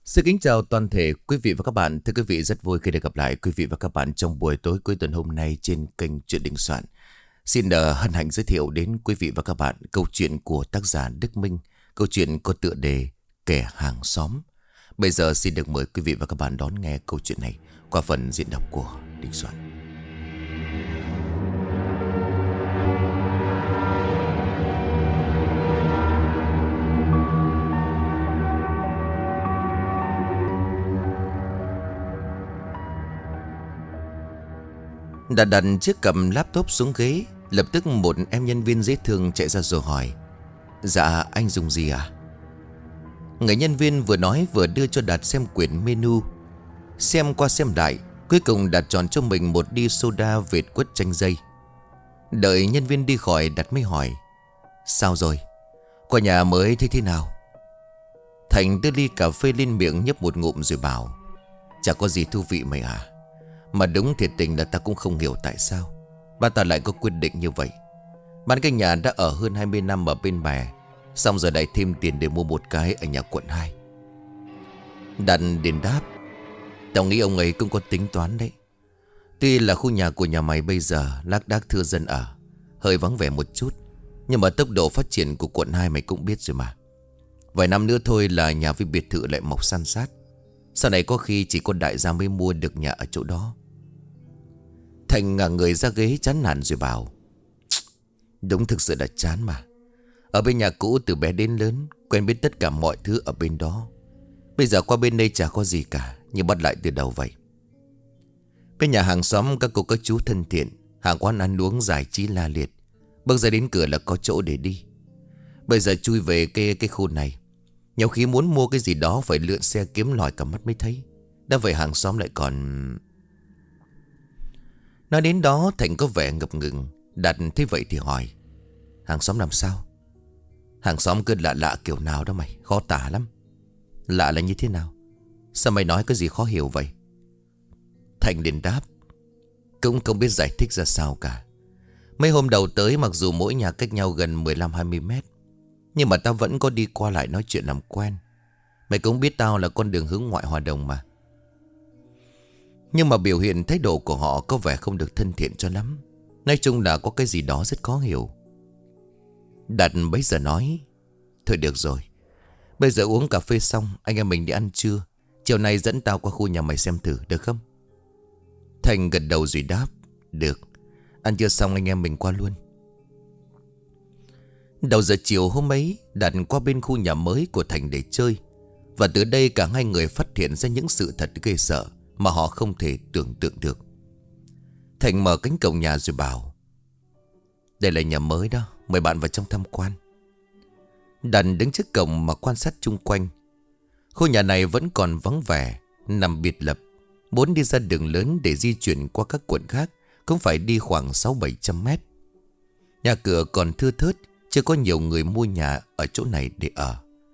Xin kính chào toàn thể quý vị và các bạn. Thưa quý vị, rất vui khi được gặp lại quý vị và các bạn trong buổi tối cuối tuần hôm nay trên kênh Chuyện Đình Soạn. Xin hân hạnh giới thiệu đến quý vị và các bạn câu chuyện của tác giả Đức Minh, câu chuyện có tựa đề Kẻ Hàng Xóm. Bây giờ xin được mời quý vị và các bạn đón nghe câu chuyện này qua phần diễn đọc của Đình Soạn. Đã đặt chiếc cầm laptop xuống ghế, lập tức một em nhân viên dễ thương chạy ra rồi hỏi: Dạ anh dùng gì à? Người nhân viên vừa nói vừa đưa cho Đạt xem quyển menu. Xem qua xem lại, cuối cùng Đạt chọn cho mình một ly soda vệt quất chanh dây. Đợi nhân viên đi khỏi, Đạt mới hỏi: Sao rồi? Qua nhà mới thấy thế nào? Thành đưa ly cà phê lên miệng nhấp một ngụm rồi bảo: Chả có gì thú vị mày à. Mà đúng thiệt tình là ta cũng không hiểu tại sao ba ta lại có quyết định như vậy. Bán cái nhà đã ở hơn 20 năm ở bên bè, xong giờ lại thêm tiền để mua một cái ở nhà quận 2. Đàn đền đáp: Tao nghĩ ông ấy cũng có tính toán đấy. Tuy là khu nhà của nhà mày bây giờ lác đác thưa dân ở, hơi vắng vẻ một chút, nhưng mà tốc độ phát triển của quận 2 mày cũng biết rồi mà. Vài năm nữa thôi là nhà với biệt thự lại mọc san sát. Sau này có khi chỉ có đại gia mới mua được nhà ở chỗ đó. Thành ngả người ra ghế chán nản rồi bảo: Đúng thực sự là chán mà. Ở bên nhà cũ từ bé đến lớn, quen biết tất cả mọi thứ ở bên đó. Bây giờ qua bên đây chả có gì cả, như bắt lại từ đầu vậy. Bên nhà hàng xóm các cô các chú thân thiện, hàng quán ăn uống giải trí la liệt. Bước ra đến cửa là có chỗ để đi. Bây giờ chui về cái khu này, nhiều khi muốn mua cái gì đó phải lượn xe kiếm lòi cả mắt mới thấy. Đã vậy hàng xóm lại còn... Nói đến đó Thành có vẻ ngập ngừng. Đạt thấy vậy thì hỏi: Hàng xóm làm sao? Hàng xóm cứ lạ lạ kiểu nào đó mày, khó tả lắm. Lạ là như thế nào? Sao mày nói cái gì khó hiểu vậy? Thành liền đáp: Cũng không biết giải thích ra sao cả. Mấy hôm đầu tới mặc dù mỗi nhà cách nhau gần 15-20 mét, nhưng mà tao vẫn có đi qua lại nói chuyện làm quen. Mày cũng biết tao là con đường hướng ngoại Hòa Đồng mà. Nhưng mà biểu hiện thái độ của họ có vẻ không được thân thiện cho lắm. Nói chung là có cái gì đó rất khó hiểu. Đạt bấy giờ nói: Thôi được rồi, bây giờ uống cà phê xong, anh em mình đi ăn trưa. Chiều nay dẫn tao qua khu nhà mày xem thử được không? Thành gật đầu rồi đáp: Được, ăn trưa xong anh em mình qua luôn. Đầu giờ chiều hôm ấy, Đạt qua bên khu nhà mới của Thành để chơi. Và từ đây cả hai người phát hiện ra những sự thật ghê sợ mà họ không thể tưởng tượng được. Thành mở cánh cổng nhà rồi bảo: Đây là nhà mới đó, mời bạn vào trong tham quan. Đàn đứng trước cổng mà quan sát chung quanh. Khu nhà này vẫn còn vắng vẻ, nằm biệt lập. Muốn đi ra đường lớn để di chuyển qua các quận khác cũng phải đi khoảng 600-700 mét. Nhà cửa còn thưa thớt, chưa có nhiều người mua nhà ở chỗ này để ở.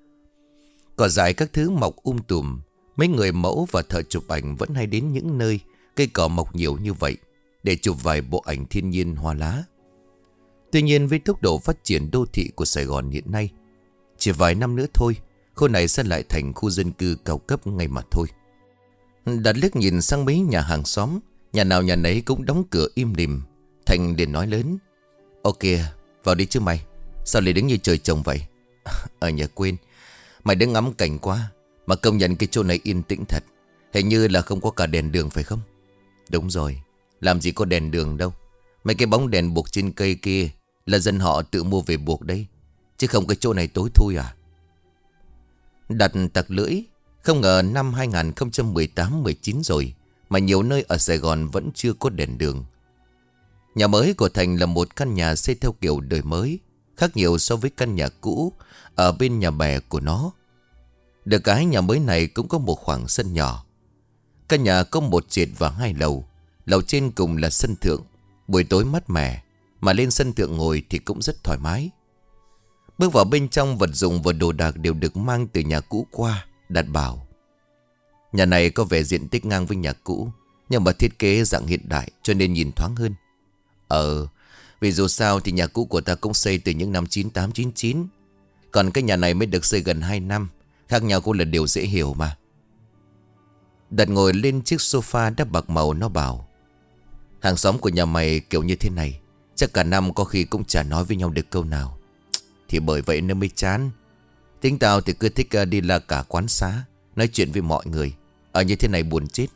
Cỏ dại các thứ mọc tùm. Mấy người mẫu và thợ chụp ảnh vẫn hay đến những nơi cây cỏ mọc nhiều như vậy để chụp vài bộ ảnh thiên nhiên hoa lá. Tuy nhiên với tốc độ phát triển đô thị của Sài Gòn hiện nay, chỉ vài năm nữa thôi, khu này sẽ lại thành khu dân cư cao cấp ngay mà thôi. Đạt liếc nhìn sang mấy nhà hàng xóm, nhà nào nhà nấy cũng đóng cửa im lìm. Thành liền nói lớn: Ok, vào đi chứ mày. Sao lại đứng như trời trồng vậy? Ở nhà quên, mày đứng ngắm cảnh quá. Mà công nhận cái chỗ này yên tĩnh thật. Hình như là không có cả đèn đường phải không? Đúng rồi, làm gì có đèn đường đâu. Mấy cái bóng đèn buộc trên cây kia là dân họ tự mua về buộc đấy, chứ không cái chỗ này tối thui à. Đặt tặc lưỡi. Không ngờ năm 2018-19 rồi mà nhiều nơi ở Sài Gòn vẫn chưa có đèn đường. Nhà mới của Thành là một căn nhà xây theo kiểu đời mới, khác nhiều so với căn nhà cũ ở bên nhà bè của nó. Được cái nhà mới này cũng có một khoảng sân nhỏ. Căn nhà có một trệt và hai lầu. Lầu trên cùng là sân thượng. Buổi tối mát mẻ, mà lên sân thượng ngồi thì cũng rất thoải mái. Bước vào bên trong, vật dụng và đồ đạc đều được mang từ nhà cũ qua. Đạt bảo: Nhà này có vẻ diện tích ngang với nhà cũ, nhưng mà thiết kế dạng hiện đại cho nên nhìn thoáng hơn. Vì dù sao thì nhà cũ của ta cũng xây từ những năm 98-99. Còn cái nhà này mới được xây gần 2 năm. Khác nhau cũng là điều dễ hiểu mà. Đạt ngồi lên chiếc sofa đã bạc màu, nó bảo: hàng xóm của nhà mày kiểu như thế này, chắc cả năm có khi cũng chả nói với nhau được câu nào. Thì bởi vậy nên mới chán. Tính tao thì cứ thích đi la cả quán xá, nói chuyện với mọi người. Ở như thế này buồn chết.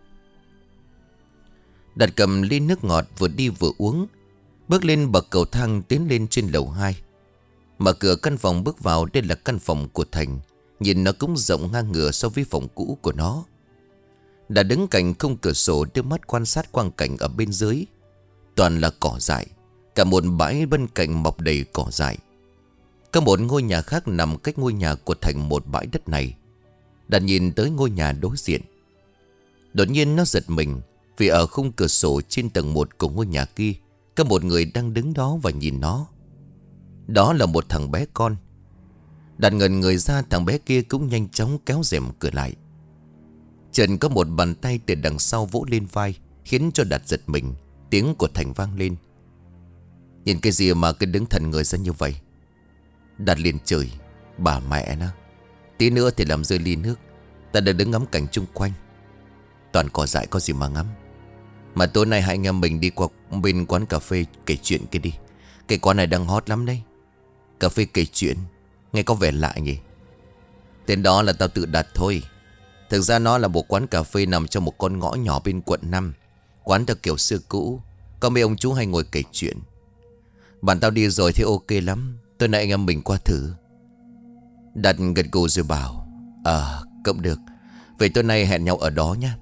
Đạt cầm ly nước ngọt vừa đi vừa uống, bước lên bậc cầu thang tiến lên trên lầu 2. Mở cửa căn phòng bước vào, đây là căn phòng của Thành. Nhìn nó cũng rộng ngang ngửa so với phòng cũ của nó. Đã đứng cạnh khung cửa sổ, đưa mắt quan sát quang cảnh ở bên dưới. Toàn là cỏ dại, cả một bãi bên cạnh mọc đầy cỏ dại. Có một ngôi nhà khác nằm cách ngôi nhà của Thành một bãi đất này. Đã nhìn tới ngôi nhà đối diện. Đột nhiên nó giật mình, vì ở khung cửa sổ trên tầng 1 của ngôi nhà kia có một người đang đứng đó và nhìn nó. Đó là một thằng bé con. Đạt ngẩn người ra, thằng bé kia cũng nhanh chóng kéo rèm cửa lại. Trần có một bàn tay từ đằng sau vỗ lên vai, khiến cho Đạt giật mình. Tiếng của Thành vang lên: nhìn cái gì mà cứ đứng thần người ra như vậy? Đạt liền chửi: bà mẹ nó, tí nữa thì làm rơi ly nước. Ta đã đứng ngắm cảnh chung quanh, toàn cỏ dại có gì mà ngắm. Mà tối nay hai anh em mình đi qua bên quán cà phê kể chuyện kia đi. Cái quán này đang hot lắm đấy. Cà phê kể chuyện, nghe có vẻ lạ nhỉ? Tên đó là tao tự đặt thôi. Thực ra nó là một quán cà phê nằm trong một con ngõ nhỏ bên quận 5. Quán theo kiểu xưa cũ, có mấy ông chú hay ngồi kể chuyện. Bạn tao đi rồi thấy ok lắm. Tối nay anh em mình qua thử. Đạt gật gù rồi bảo: cũng được. Vậy tối nay hẹn nhau ở đó nhé.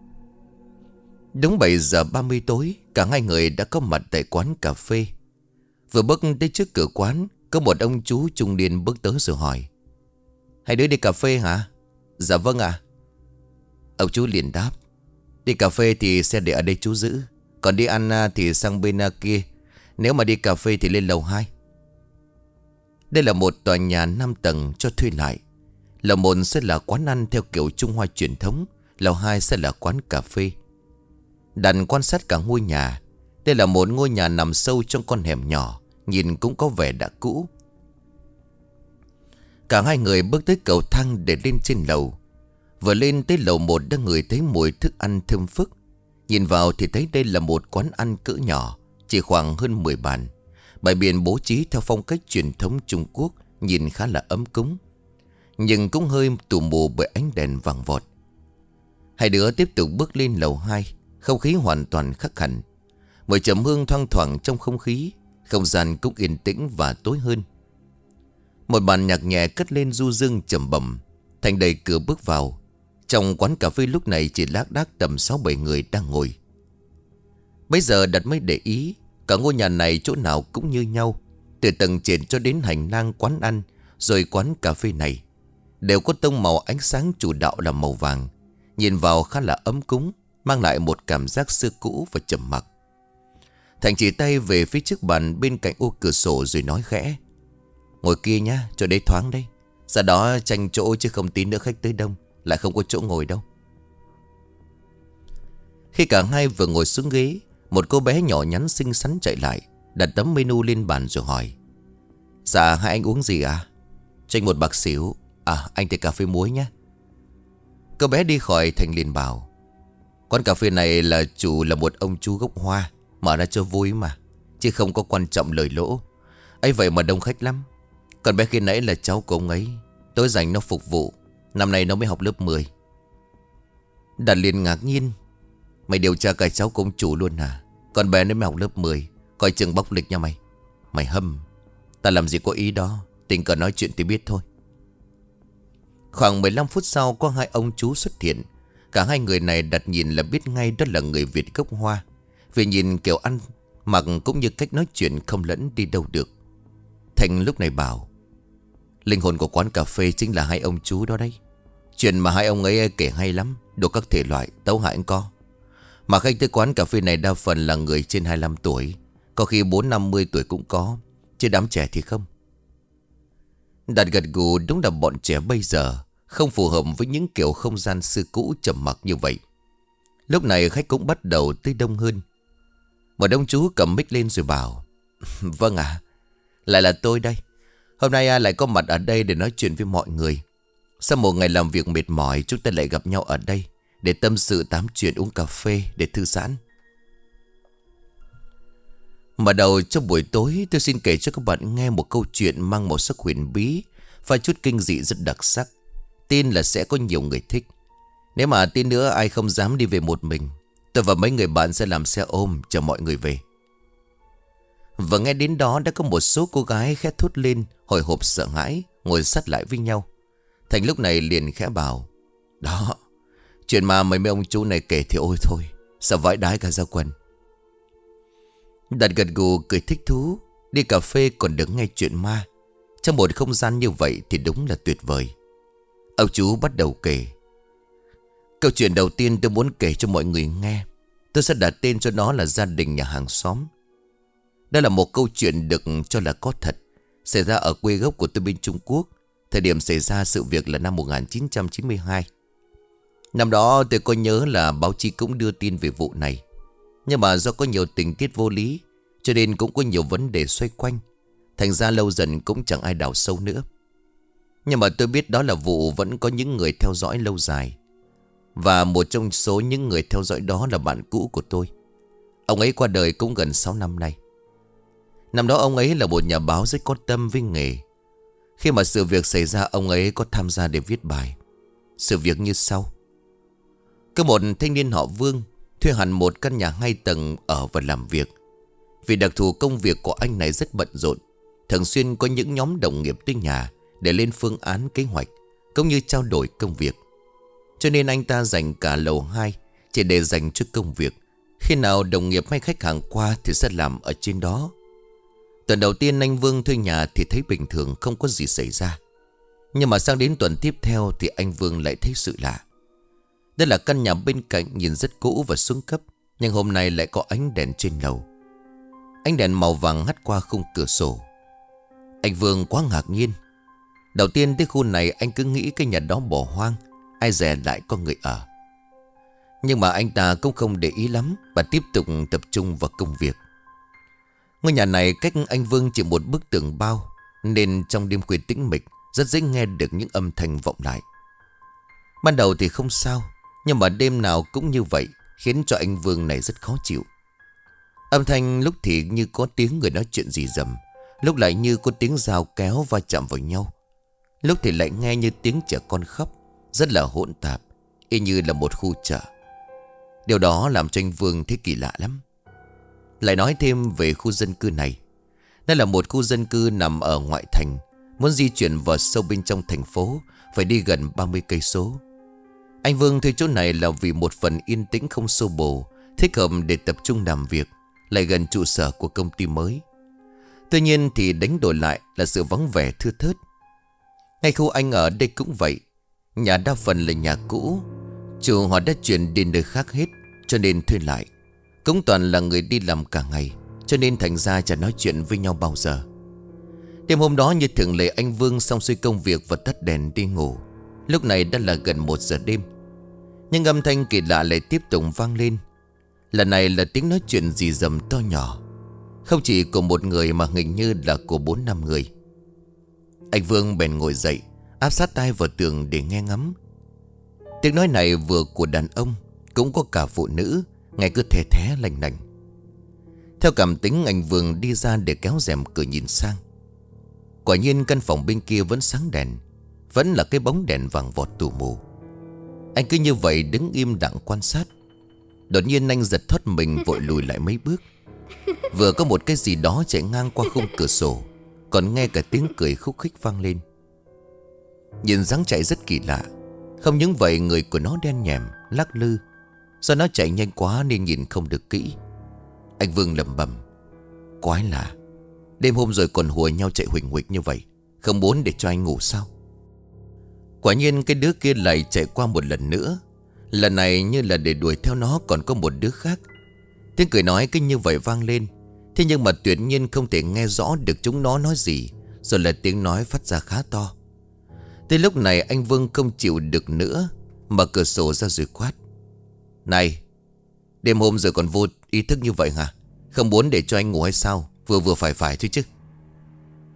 Đúng 7 giờ 30 tối, cả hai người đã có mặt tại quán cà phê. Vừa bước tới trước cửa quán, có một ông chú trung niên bước tới rồi hỏi: hai đứa đi cà phê hả? Dạ vâng ạ. Ông chú liền đáp: đi cà phê thì xe để ở đây chú giữ, còn đi ăn thì sang bên kia. Nếu mà đi cà phê thì lên lầu 2. Đây là một tòa nhà 5 tầng cho thuê lại. Lầu 1 sẽ là quán ăn theo kiểu Trung Hoa truyền thống, lầu 2 sẽ là quán cà phê. Đàn quan sát cả ngôi nhà. Đây là một ngôi nhà nằm sâu trong con hẻm nhỏ, nhìn cũng có vẻ đã cũ. Cả hai người bước tới cầu thang để lên trên lầu. Vừa lên tới lầu 1 đã ngửi thấy mùi thức ăn thơm phức. Nhìn vào thì thấy đây là một quán ăn cỡ nhỏ, chỉ khoảng hơn 10 bàn. Bày biện bố trí theo phong cách truyền thống Trung Quốc, nhìn khá là ấm cúng, nhưng cũng hơi tù mù bởi ánh đèn vàng vọt. Hai đứa tiếp tục bước lên lầu 2. Không khí hoàn toàn khác hẳn. Mùi trầm hương thoang thoảng trong không khí. Không gian cũng yên tĩnh và tối hơn. Một bàn nhạc nhẹ cất lên du dương trầm bẩm. Thành đẩy cửa bước vào. Trong quán cà phê lúc này chỉ lác đác tầm 6-7 người đang ngồi. Bây giờ Đạt mới để ý, cả ngôi nhà này chỗ nào cũng như nhau. Từ tầng trên cho đến hành lang quán ăn, rồi quán cà phê này đều có tông màu ánh sáng chủ đạo là màu vàng. Nhìn vào khá là ấm cúng, mang lại một cảm giác xưa cũ và trầm mặc. Thành chỉ tay về phía trước bàn bên cạnh ô cửa sổ rồi nói khẽ: ngồi kia nhá, chỗ đấy thoáng đấy. Ra đó tranh chỗ chứ không tí nữa khách tới đông lại không có chỗ ngồi đâu. Khi cả hai vừa ngồi xuống ghế, một cô bé nhỏ nhắn xinh xắn chạy lại, đặt tấm menu lên bàn rồi hỏi: dạ hai anh uống gì à? Cho anh một bạc xỉu. Anh thì cà phê muối nhé. Cô bé đi khỏi. Thành liền bảo: quán cà phê này là chủ là một ông chú gốc Hoa, mở ra cho vui mà, chứ không có quan trọng lời lỗ. Ấy vậy mà đông khách lắm. Còn bé khi nãy là cháu của ông ấy, tối rảnh nó phục vụ. Năm nay nó mới học lớp 10. Đạt liền ngạc nhiên: mày điều tra cả cháu của ông chủ luôn hả? Còn bé nó mới học lớp 10, coi chừng bóc lịch nha mày. Mày hâm. Ta làm gì có ý đó, tình cờ nói chuyện thì biết thôi. Khoảng 15 phút sau có hai ông chú xuất hiện. Cả hai người này Đạt nhìn là biết ngay đó là người Việt gốc Hoa, vì nhìn kiểu ăn mặc cũng như cách nói chuyện không lẫn đi đâu được. Thành lúc này bảo: linh hồn của quán cà phê chính là hai ông chú đó đấy. Chuyện mà hai ông ấy kể hay lắm, đủ các thể loại tấu hại anh có. Mà khách tới quán cà phê này đa phần là người trên 25 tuổi, có khi 40-50 tuổi cũng có, chứ đám trẻ thì không. Đạt gật gù, đúng là bọn trẻ bây giờ không phù hợp với những kiểu không gian xưa cũ trầm mặc như vậy. Lúc này khách cũng bắt đầu tới đông hơn. Một ông chú cầm mic lên rồi bảo: vâng ạ, lại là tôi đây. Hôm nay lại có mặt ở đây để nói chuyện với mọi người. Sau một ngày làm việc mệt mỏi, chúng ta lại gặp nhau ở đây để tâm sự tám chuyện, uống cà phê để thư giãn. Mở đầu cho buổi tối, tôi xin kể cho các bạn nghe một câu chuyện mang màu sắc huyền bí và chút kinh dị rất đặc sắc. Tin là sẽ có nhiều người thích. Nếu mà tin nữa ai không dám đi về một mình, tôi và mấy người bạn sẽ làm xe ôm chở mọi người về. Và nghe đến đó đã có một số cô gái khẽ thốt lên, hồi hộp sợ hãi, ngồi sát lại với nhau. Thành lúc này liền khẽ bảo: đó, chuyện mà mấy ông chú này kể thì ôi thôi, sao vãi đái cả gia quần. Đạt gật gù cười thích thú. Đi cà phê còn được nghe chuyện ma trong một không gian như vậy thì đúng là tuyệt vời. Ông chú bắt đầu kể. Câu chuyện đầu tiên tôi muốn kể cho mọi người nghe, tôi sẽ đặt tên cho nó là Gia đình nhà hàng xóm. Đây là một câu chuyện được cho là có thật, xảy ra ở quê gốc của tôi bên Trung Quốc. Thời điểm xảy ra sự việc là năm 1992. Năm đó tôi có nhớ là báo chí cũng đưa tin về vụ này, nhưng mà do có nhiều tình tiết vô lý cho nên cũng có nhiều vấn đề xoay quanh. Thành ra lâu dần cũng chẳng ai đào sâu nữa. Nhưng mà tôi biết đó là vụ vẫn có những người theo dõi lâu dài. Và một trong số những người theo dõi đó là bạn cũ của tôi. Ông ấy qua đời cũng gần 6 năm nay. Năm đó ông ấy là một nhà báo rất có tâm với nghề. Khi mà sự việc xảy ra, ông ấy có tham gia để viết bài. Sự việc như sau. Có một thanh niên họ Vương thuê hẳn một căn nhà 2 tầng ở và làm việc. Vì đặc thù công việc của anh này rất bận rộn, thường xuyên có những nhóm đồng nghiệp tới nhà để lên phương án kế hoạch cũng như trao đổi công việc. Cho nên anh ta dành cả lầu 2 chỉ để dành cho công việc. Khi nào đồng nghiệp hay khách hàng qua thì sẽ làm ở trên đó. Tuần đầu tiên anh Vương thuê nhà thì thấy bình thường, không có gì xảy ra. Nhưng mà sang đến tuần tiếp theo thì anh Vương lại thấy sự lạ. Đây là căn nhà bên cạnh nhìn rất cũ và xuống cấp, nhưng hôm nay lại có ánh đèn trên lầu. Ánh đèn màu vàng hắt qua khung cửa sổ. Anh Vương quá ngạc nhiên. Đầu tiên tới khu này anh cứ nghĩ cái nhà đó bỏ hoang, ai dè lại có người ở. Nhưng mà anh ta cũng không để ý lắm và tiếp tục tập trung vào công việc. Ngôi nhà này cách anh Vương chỉ một bức tường bao, nên trong đêm khuya tĩnh mịch rất dễ nghe được những âm thanh vọng lại. Ban đầu thì không sao, nhưng mà đêm nào cũng như vậy, khiến cho anh Vương này rất khó chịu. Âm thanh lúc thì như có tiếng người nói chuyện rì rầm, lúc lại như có tiếng dao kéo va chạm vào nhau, lúc thì lại nghe như tiếng trẻ con khóc, rất là hỗn tạp, y như là một khu chợ. Điều đó làm cho anh Vương thấy kỳ lạ lắm. Lại nói thêm về khu dân cư này. Đây là một khu dân cư nằm ở ngoại thành. Muốn di chuyển vào sâu bên trong thành phố phải đi gần 30 cây số. Anh Vương thuê chỗ này là vì một phần yên tĩnh không xô bồ, thích hợp để tập trung làm việc, lại gần trụ sở của công ty mới. Tuy nhiên thì đánh đổi lại là sự vắng vẻ thưa thớt. Ngay khu anh ở đây cũng vậy. Nhà đa phần là nhà cũ, chủ họ đã chuyển đi nơi khác hết, cho nên thuê lại. Cũng toàn là người đi làm cả ngày, cho nên thành ra chẳng nói chuyện với nhau bao giờ. Đêm hôm đó như thường lệ, anh Vương xong xuôi công việc và tắt đèn đi ngủ. Lúc này đã là gần 1 giờ đêm. Nhưng âm thanh kỳ lạ lại tiếp tục vang lên. Lần này là tiếng nói chuyện rì rầm to nhỏ, không chỉ của một người mà hình như là của 4-5 người. Anh Vương bèn ngồi dậy, áp sát tai vào tường để nghe ngắm. Tiếng nói này vừa của đàn ông, cũng có cả phụ nữ, nghe cứ the thé lành lành. Theo cảm tính, anh Vương đi ra để kéo rèm cửa nhìn sang. Quả nhiên căn phòng bên kia vẫn sáng đèn, vẫn là cái bóng đèn vàng vọt tù mù. Anh cứ như vậy đứng im lặng quan sát. Đột nhiên anh giật thoát mình, vội lùi lại mấy bước. Vừa có một cái gì đó chạy ngang qua khung cửa sổ, còn nghe cả tiếng cười khúc khích vang lên. Nhìn dáng chạy rất kỳ lạ. Không những vậy, người của nó đen nhèm, lắc lư. Do nó chạy nhanh quá nên nhìn không được kỹ. Anh Vương lẩm bẩm: quái lạ, đêm hôm rồi còn hùa nhau chạy huỳnh huỳnh như vậy, không muốn để cho anh ngủ sao? Quả nhiên cái đứa kia lại chạy qua một lần nữa. Lần này như là để đuổi theo nó còn có một đứa khác. Tiếng cười nói cứ như vậy vang lên. Thế nhưng mà tuyệt nhiên không thể nghe rõ được chúng nó nói gì. Rồi là tiếng nói phát ra khá to. Tới lúc này anh Vương không chịu được nữa, mở cửa sổ ra rồi quát: này, đêm hôm rồi còn vô ý thức như vậy hả? Không muốn để cho anh ngủ hay sao? Vừa vừa phải thôi chứ.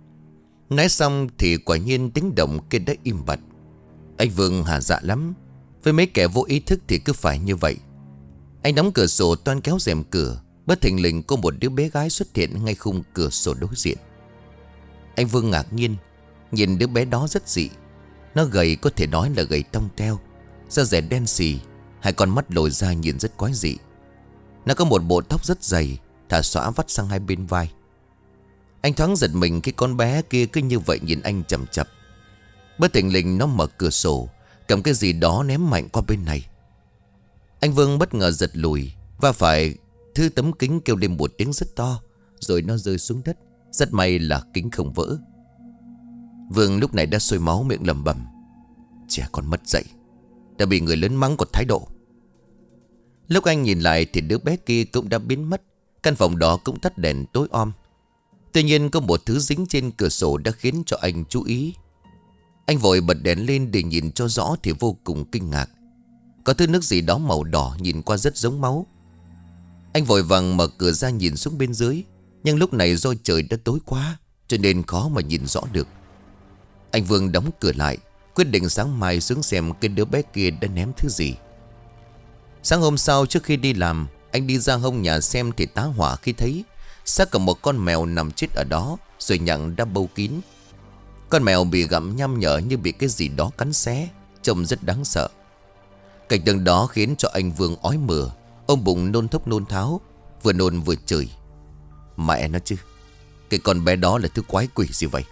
Nói xong thì quả nhiên tiếng động kia đã im bặt. Anh Vương hả dạ lắm. Với mấy kẻ vô ý thức thì cứ phải như vậy. Anh đóng cửa sổ toan kéo rèm cửa. Bất thình lình có một đứa bé gái xuất hiện ngay khung cửa sổ đối diện. Anh Vương ngạc nhiên. Nhìn đứa bé đó rất dị. Nó gầy, có thể nói là gầy tông teo, da dẻ đen xì, hai con mắt lồi ra nhìn rất quái dị. Nó có một bộ tóc rất dày, thả xõa vắt sang hai bên vai. Anh thoáng giật mình khi con bé kia cứ như vậy nhìn anh chằm chằm. Bất thình lình nó mở cửa sổ, cầm cái gì đó ném mạnh qua bên này. Anh Vương bất ngờ giật lùi, và phải thứ tấm kính kêu lên một tiếng rất to, rồi nó rơi xuống đất. Rất may là kính không vỡ. Vương lúc này đã sôi máu, miệng lẩm bẩm: trẻ con mất dạy, đã bị người lớn mắng còn thái độ. Lúc anh nhìn lại thì đứa bé kia cũng đã biến mất. Căn phòng đó cũng tắt đèn tối om. Tuy nhiên có một thứ dính trên cửa sổ đã khiến cho anh chú ý. Anh vội bật đèn lên để nhìn cho rõ thì vô cùng kinh ngạc. Có thứ nước gì đó màu đỏ nhìn qua rất giống máu. Anh vội vàng mở cửa ra nhìn xuống bên dưới. Nhưng lúc này do trời đã tối quá cho nên khó mà nhìn rõ được. Anh Vương đóng cửa lại, quyết định sáng mai xuống xem cái đứa bé kia đã ném thứ gì. Sáng hôm sau trước khi đi làm, anh đi ra hông nhà xem thì tá hỏa khi thấy xác của một con mèo nằm chết ở đó, rồi nhặng đã bâu kín. Con mèo bị gặm nham nhở như bị cái gì đó cắn xé, trông rất đáng sợ. Cảnh tượng đó khiến cho anh Vương ói mửa, ôm bụng nôn thốc nôn tháo, vừa nôn vừa chửi: mẹ nó chứ, cái con bé đó là thứ quái quỷ gì vậy?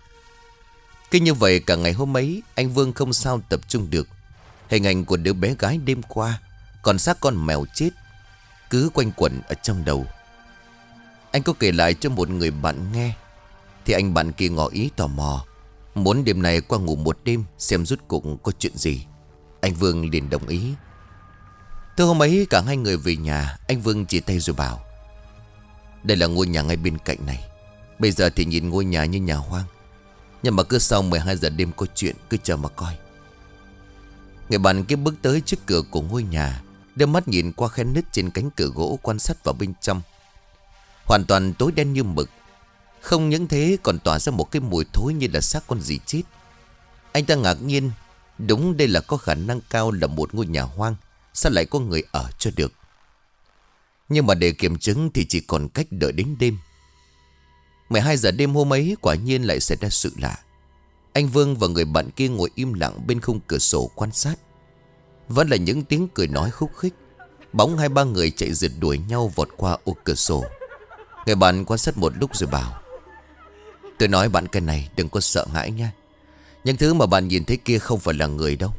Cứ như vậy cả ngày hôm ấy, anh Vương không sao tập trung được. Hình ảnh của đứa bé gái đêm qua, còn xác con mèo chết, cứ quanh quẩn ở trong đầu. Anh có kể lại cho một người bạn nghe, thì anh bạn kia ngỏ ý tò mò, muốn đêm nay qua ngủ một đêm xem rốt cuộc có chuyện gì. Anh Vương liền đồng ý. Từ hôm ấy cả hai người về nhà, anh Vương chỉ tay rồi bảo: đây là ngôi nhà ngay bên cạnh này. Bây giờ thì nhìn ngôi nhà như nhà hoang, nhưng mà cứ sau 12 giờ đêm có chuyện, cứ chờ mà coi. Người bạn kia bước tới trước cửa của ngôi nhà, đưa mắt nhìn qua khe nứt trên cánh cửa gỗ, quan sát vào bên trong. Hoàn toàn tối đen như mực. Không những thế còn tỏa ra một cái mùi thối như là xác con gì chết. Anh ta ngạc nhiên. Đúng, đây là có khả năng cao là một ngôi nhà hoang, sao lại có người ở cho được. Nhưng mà để kiểm chứng thì chỉ còn cách đợi đến đêm. 12 giờ đêm hôm ấy quả nhiên lại xảy ra sự lạ. Anh Vương và người bạn kia ngồi im lặng bên khung cửa sổ quan sát. Vẫn là những tiếng cười nói khúc khích. Bóng hai ba người chạy rượt đuổi nhau vọt qua ô cửa sổ. Người bạn quan sát một lúc rồi bảo: tôi nói bạn cái này đừng có sợ hãi nha. Những thứ mà bạn nhìn thấy kia không phải là người đâu.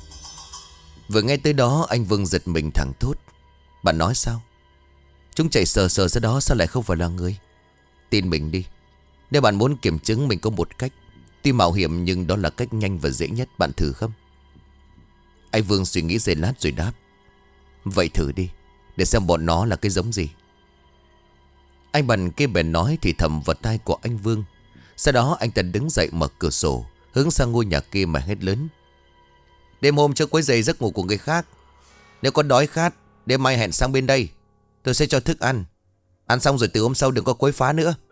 Vừa nghe tới đó anh Vương giật mình thẳng thốt: bạn nói sao? Chúng chạy sờ sờ ra đó sao lại không phải là người? Tin mình đi. Nếu bạn muốn kiểm chứng mình có một cách, tuy mạo hiểm nhưng đó là cách nhanh và dễ nhất, bạn thử không? Anh Vương suy nghĩ giây lát rồi đáp: vậy thử đi, để xem bọn nó là cái giống gì. Anh bạn kia bèn nói thì thầm vào tai của anh Vương. Sau đó anh ta đứng dậy mở cửa sổ, hướng sang ngôi nhà kia mà hét lớn: đêm hôm chưa quấy rầy giấc ngủ của người khác. Nếu có đói khát, đêm mai hẹn sang bên đây, tôi sẽ cho thức ăn. Ăn xong rồi từ hôm sau đừng có quấy phá nữa.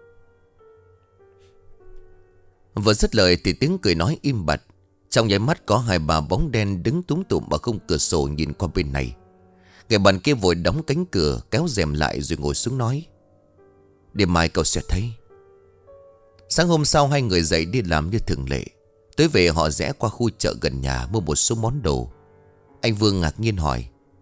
Vừa dứt lời thì tiếng cười nói im bặt. Trong nháy mắt có hai bà bóng đen đứng túm tụm ở khung cửa sổ nhìn qua bên này. Người bạn kia vội đóng cánh cửa, kéo rèm lại rồi ngồi xuống nói: đêm mai cậu sẽ thấy. Sáng hôm sau hai người dậy đi làm như thường lệ. Tới về họ rẽ qua khu chợ gần nhà mua một số món đồ. Anh Vương ngạc nhiên hỏi: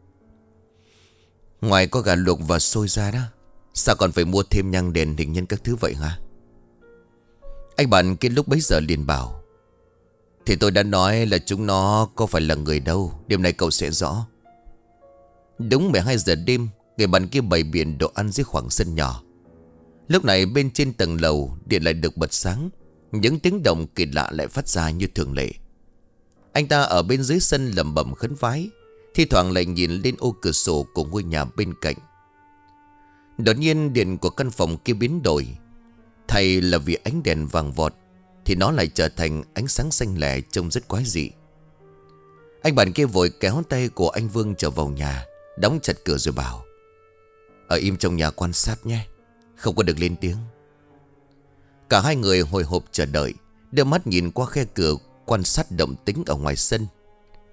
ngoài có gà luộc và xôi ra đó, sao còn phải mua thêm nhang đèn hình nhân các thứ vậy hả? Anh bạn kia lúc bấy giờ liền bảo: thì tôi đã nói là chúng nó có phải là người đâu, đêm nay cậu sẽ rõ. Đúng 12 giờ đêm, người bạn kia bày biện đồ ăn dưới khoảng sân nhỏ. Lúc này bên trên tầng lầu điện lại được bật sáng. Những tiếng động kỳ lạ lại phát ra như thường lệ. Anh ta ở bên dưới sân lẩm bẩm khấn vái, thi thoảng lại nhìn lên ô cửa sổ của ngôi nhà bên cạnh. Đột nhiên điện của căn phòng kia biến đổi. Thay là vì ánh đèn vàng vọt thì nó lại trở thành ánh sáng xanh lẻ, trông rất quái dị. Anh bạn kia vội kéo tay của anh Vương trở vào nhà, đóng chặt cửa rồi bảo: ở im trong nhà quan sát nhé, không có được lên tiếng. Cả hai người hồi hộp chờ đợi, đưa mắt nhìn qua khe cửa quan sát động tĩnh ở ngoài sân.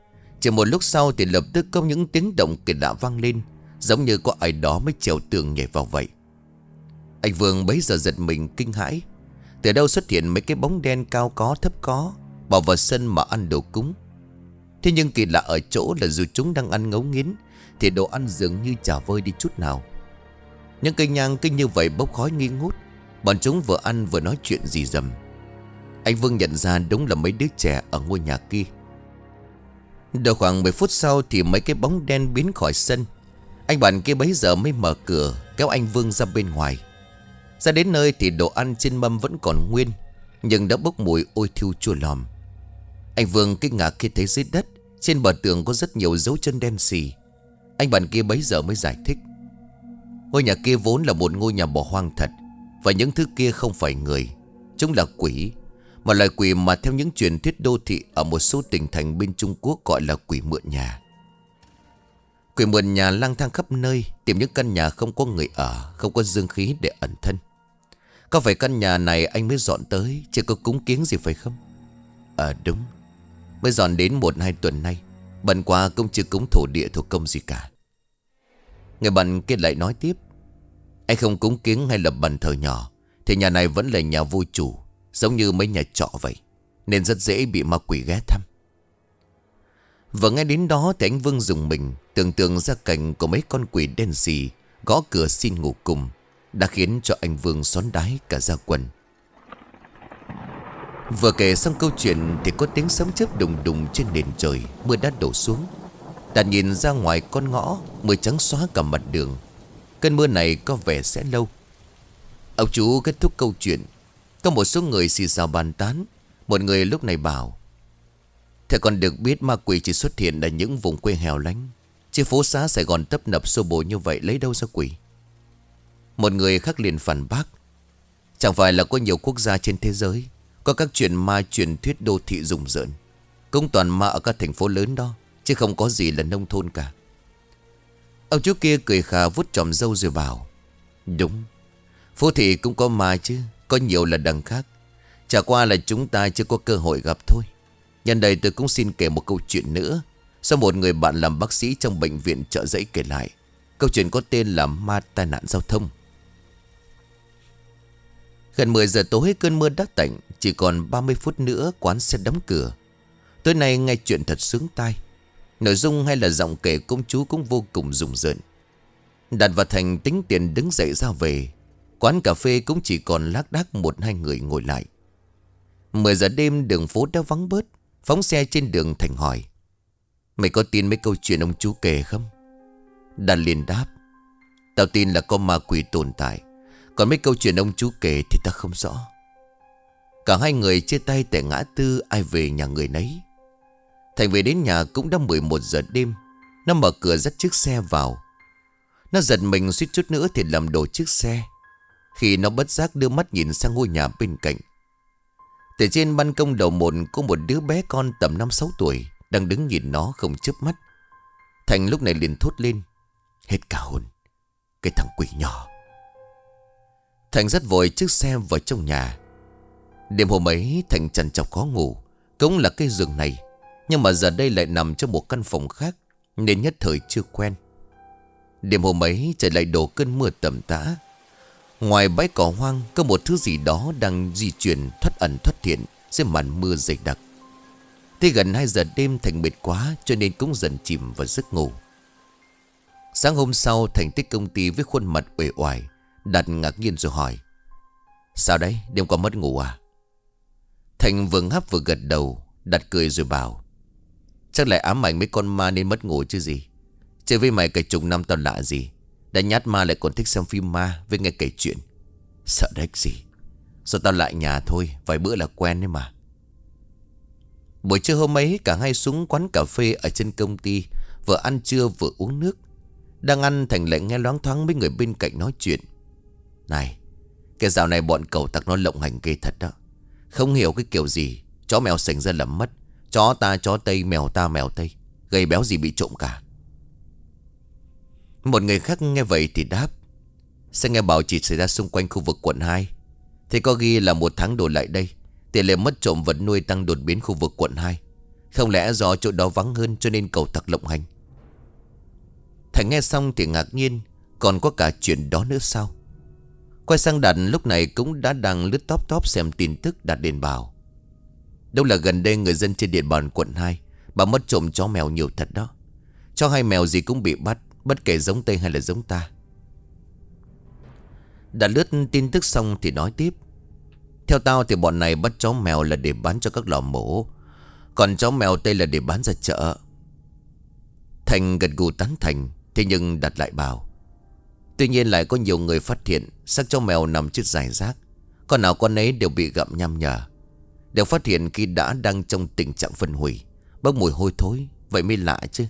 Chỉ một lúc sau thì lập tức có những tiếng động kỳ lạ vang lên, giống như có ai đó mới trèo tường nhảy vào vậy. Anh Vương bấy giờ giật mình kinh hãi. Từ đâu xuất hiện mấy cái bóng đen cao có thấp có, bỏ vào sân mà ăn đồ cúng. Thế nhưng kỳ lạ ở chỗ là dù chúng đang ăn ngấu nghiến thì đồ ăn dường như chả vơi đi chút nào. Những cây nhang kinh như vậy bốc khói nghi ngút. Bọn chúng vừa ăn vừa nói chuyện rì rầm. Anh Vương nhận ra đúng là mấy đứa trẻ ở ngôi nhà kia. Được khoảng 10 phút sau thì mấy cái bóng đen biến khỏi sân. Anh bạn kia bấy giờ mới mở cửa kéo anh Vương ra bên ngoài. Ra đến nơi thì đồ ăn trên mâm vẫn còn nguyên, nhưng đã bốc mùi ôi thiêu chua lòm. Anh Vương kinh ngạc khi thấy dưới đất trên bờ tường có rất nhiều dấu chân đen xì. Anh bạn kia bấy giờ mới giải thích. Ngôi nhà kia vốn là một ngôi nhà bỏ hoang thật. Và những thứ kia không phải người, chúng là quỷ. Một loài quỷ mà theo những truyền thuyết đô thị ở một số tỉnh thành bên Trung Quốc gọi là quỷ mượn nhà. Quỷ mượn nhà lang thang khắp nơi, tìm những căn nhà không có người ở, không có dương khí để ẩn thân. Có phải căn nhà này anh mới dọn tới, chứ có cúng kiến gì phải không? Đúng, mới dọn đến 1-2 tuần nay. Bần qua cũng chưa cúng thổ địa thổ công gì cả. Người bạn kia lại nói tiếp. Anh không cúng kiến hay là bàn thờ nhỏ thì nhà này vẫn là nhà vô chủ, giống như mấy nhà trọ vậy, nên rất dễ bị ma quỷ ghé thăm. Và nghe đến đó thì anh Vương dùng mình, tưởng tượng ra cảnh của mấy con quỷ đen xì gõ cửa xin ngủ cùng, đã khiến cho anh Vương xón đái cả da quần. Vừa kể xong câu chuyện thì có tiếng sấm chớp đùng đùng trên nền trời. Mưa đã đổ xuống. Đạt nhìn ra ngoài con ngõ, mưa trắng xóa cả mặt đường. Cơn mưa này có vẻ sẽ lâu. Ông chú kết thúc câu chuyện. Có một số người xì xào bàn tán. Một người lúc này bảo: "Thế còn được biết ma quỷ chỉ xuất hiện ở những vùng quê hẻo lánh, chứ phố xá Sài Gòn tấp nập xô bồ như vậy lấy đâu ra quỷ?" Một người khác liền phản bác: "Chẳng phải là có nhiều quốc gia trên thế giới có các chuyện ma truyền thuyết đô thị rùng rợn, cũng toàn ma ở các thành phố lớn đó, chứ không có gì là nông thôn cả." Ông chú kia cười khà vuốt chòm râu rồi bảo: "Đúng, phố thị cũng có ma chứ, có nhiều là đằng khác. Chả qua là chúng ta chưa có cơ hội gặp thôi. Nhân đây tôi cũng xin kể một câu chuyện nữa, do một người bạn làm bác sĩ trong bệnh viện Chợ Giấy kể lại. Câu chuyện có tên là ma tai nạn giao thông." Gần 10 giờ tối cơn mưa đã tạnh, chỉ còn 30 phút nữa quán sẽ đóng cửa. Tối nay nghe chuyện thật sướng tai. Nội dung hay là giọng kể công chú cũng vô cùng rùng rợn. Đạt và Thành tính tiền đứng dậy ra về. Quán cà phê cũng chỉ còn lác đác 1-2 người ngồi lại. 10 giờ đêm đường phố đã vắng bớt. Phóng xe trên đường, Thành hỏi: "Mày có tin mấy câu chuyện ông chú kể không?" Đạt liền đáp: "Tao tin là có ma quỷ tồn tại, còn mấy câu chuyện ông chú kể thì ta không rõ." Cả hai người chia tay tại ngã tư, ai về nhà người nấy. Thành về đến nhà cũng đã 11 giờ đêm. Nó mở cửa dắt chiếc xe vào. Nó giật mình suýt chút nữa thì làm đổ chiếc xe, khi nó bất giác đưa mắt nhìn sang ngôi nhà bên cạnh. Từ trên ban công đầu một có một đứa bé con tầm 5-6 tuổi đang đứng nhìn nó không chớp mắt. Thành lúc này liền thốt lên: "Hết cả hồn, cái thằng quỷ nhỏ." Thành dắt vội chiếc xe vào trong nhà. Đêm hôm ấy Thành trằn trọc khó ngủ, cũng là cái giường này, nhưng mà giờ đây lại nằm trong một căn phòng khác, nên nhất thời chưa quen. Đêm hôm ấy trời lại đổ cơn mưa tầm tã. Ngoài bãi cỏ hoang có một thứ gì đó đang di chuyển thoát ẩn thoát hiện dưới màn mưa dày đặc. Tới gần 2 giờ đêm Thành mệt quá cho nên cũng dần chìm vào giấc ngủ. Sáng hôm sau Thành tới công ty với khuôn mặt uể oải. Đạt ngạc nhiên rồi hỏi: "Sao đấy, đêm qua mất ngủ à?" Thành vừa ngáp vừa gật đầu. Đạt cười rồi bảo: "Chắc lại ám ảnh mấy con ma nên mất ngủ chứ gì. Chơi với mày cả chục năm tao lạ gì. Đã nhát ma lại còn thích xem phim ma với nghe kể chuyện. Sợ đếch gì. Rồi tao lại nhà thôi, vài bữa là quen đấy mà." Buổi trưa hôm ấy cả hai xuống quán cà phê ở trên công ty, vừa ăn trưa vừa uống nước. Đang ăn Thành lại nghe loáng thoáng mấy người bên cạnh nói chuyện: "Này, cái dạo này bọn cẩu tặc nó lộng hành ghê thật đó. Không hiểu cái kiểu gì chó mèo sành ra làm mất. Chó ta chó Tây, mèo ta mèo Tây, gầy béo gì bị trộm cả." Một người khác nghe vậy thì đáp: "Sao nghe bảo chỉ xảy ra xung quanh khu vực quận 2? Thế có ghi là 1 tháng đổ lại đây tỷ lệ mất trộm vật nuôi tăng đột biến khu vực quận 2. Không lẽ do chỗ đó vắng hơn cho nên cầu tặc lộng hành? Thành nghe xong thì ngạc nhiên. Còn có cả chuyện đó nữa sao? Quay sang Đạt lúc này cũng đã đang lướt top top xem tin tức. Đạt điện bảo: đâu là gần đây người dân trên địa bàn quận 2 bà mất trộm chó mèo nhiều thật đó. Chó hay mèo gì cũng bị bắt, bất kể giống Tây hay là giống ta. Đạt lướt tin tức xong thì nói tiếp: theo tao thì bọn này bắt chó mèo là để bán cho các lò mổ, còn chó mèo Tây là để bán ra chợ. Thành gật gù tán thành. Thế nhưng Đạt lại bảo: tuy nhiên lại có nhiều người phát hiện xác chó mèo nằm chết rải rác, con nào con ấy đều bị gặm nham nhở. Đều phát hiện khi đang trong tình trạng phân hủy, bốc mùi hôi thối. Vậy mới lạ chứ.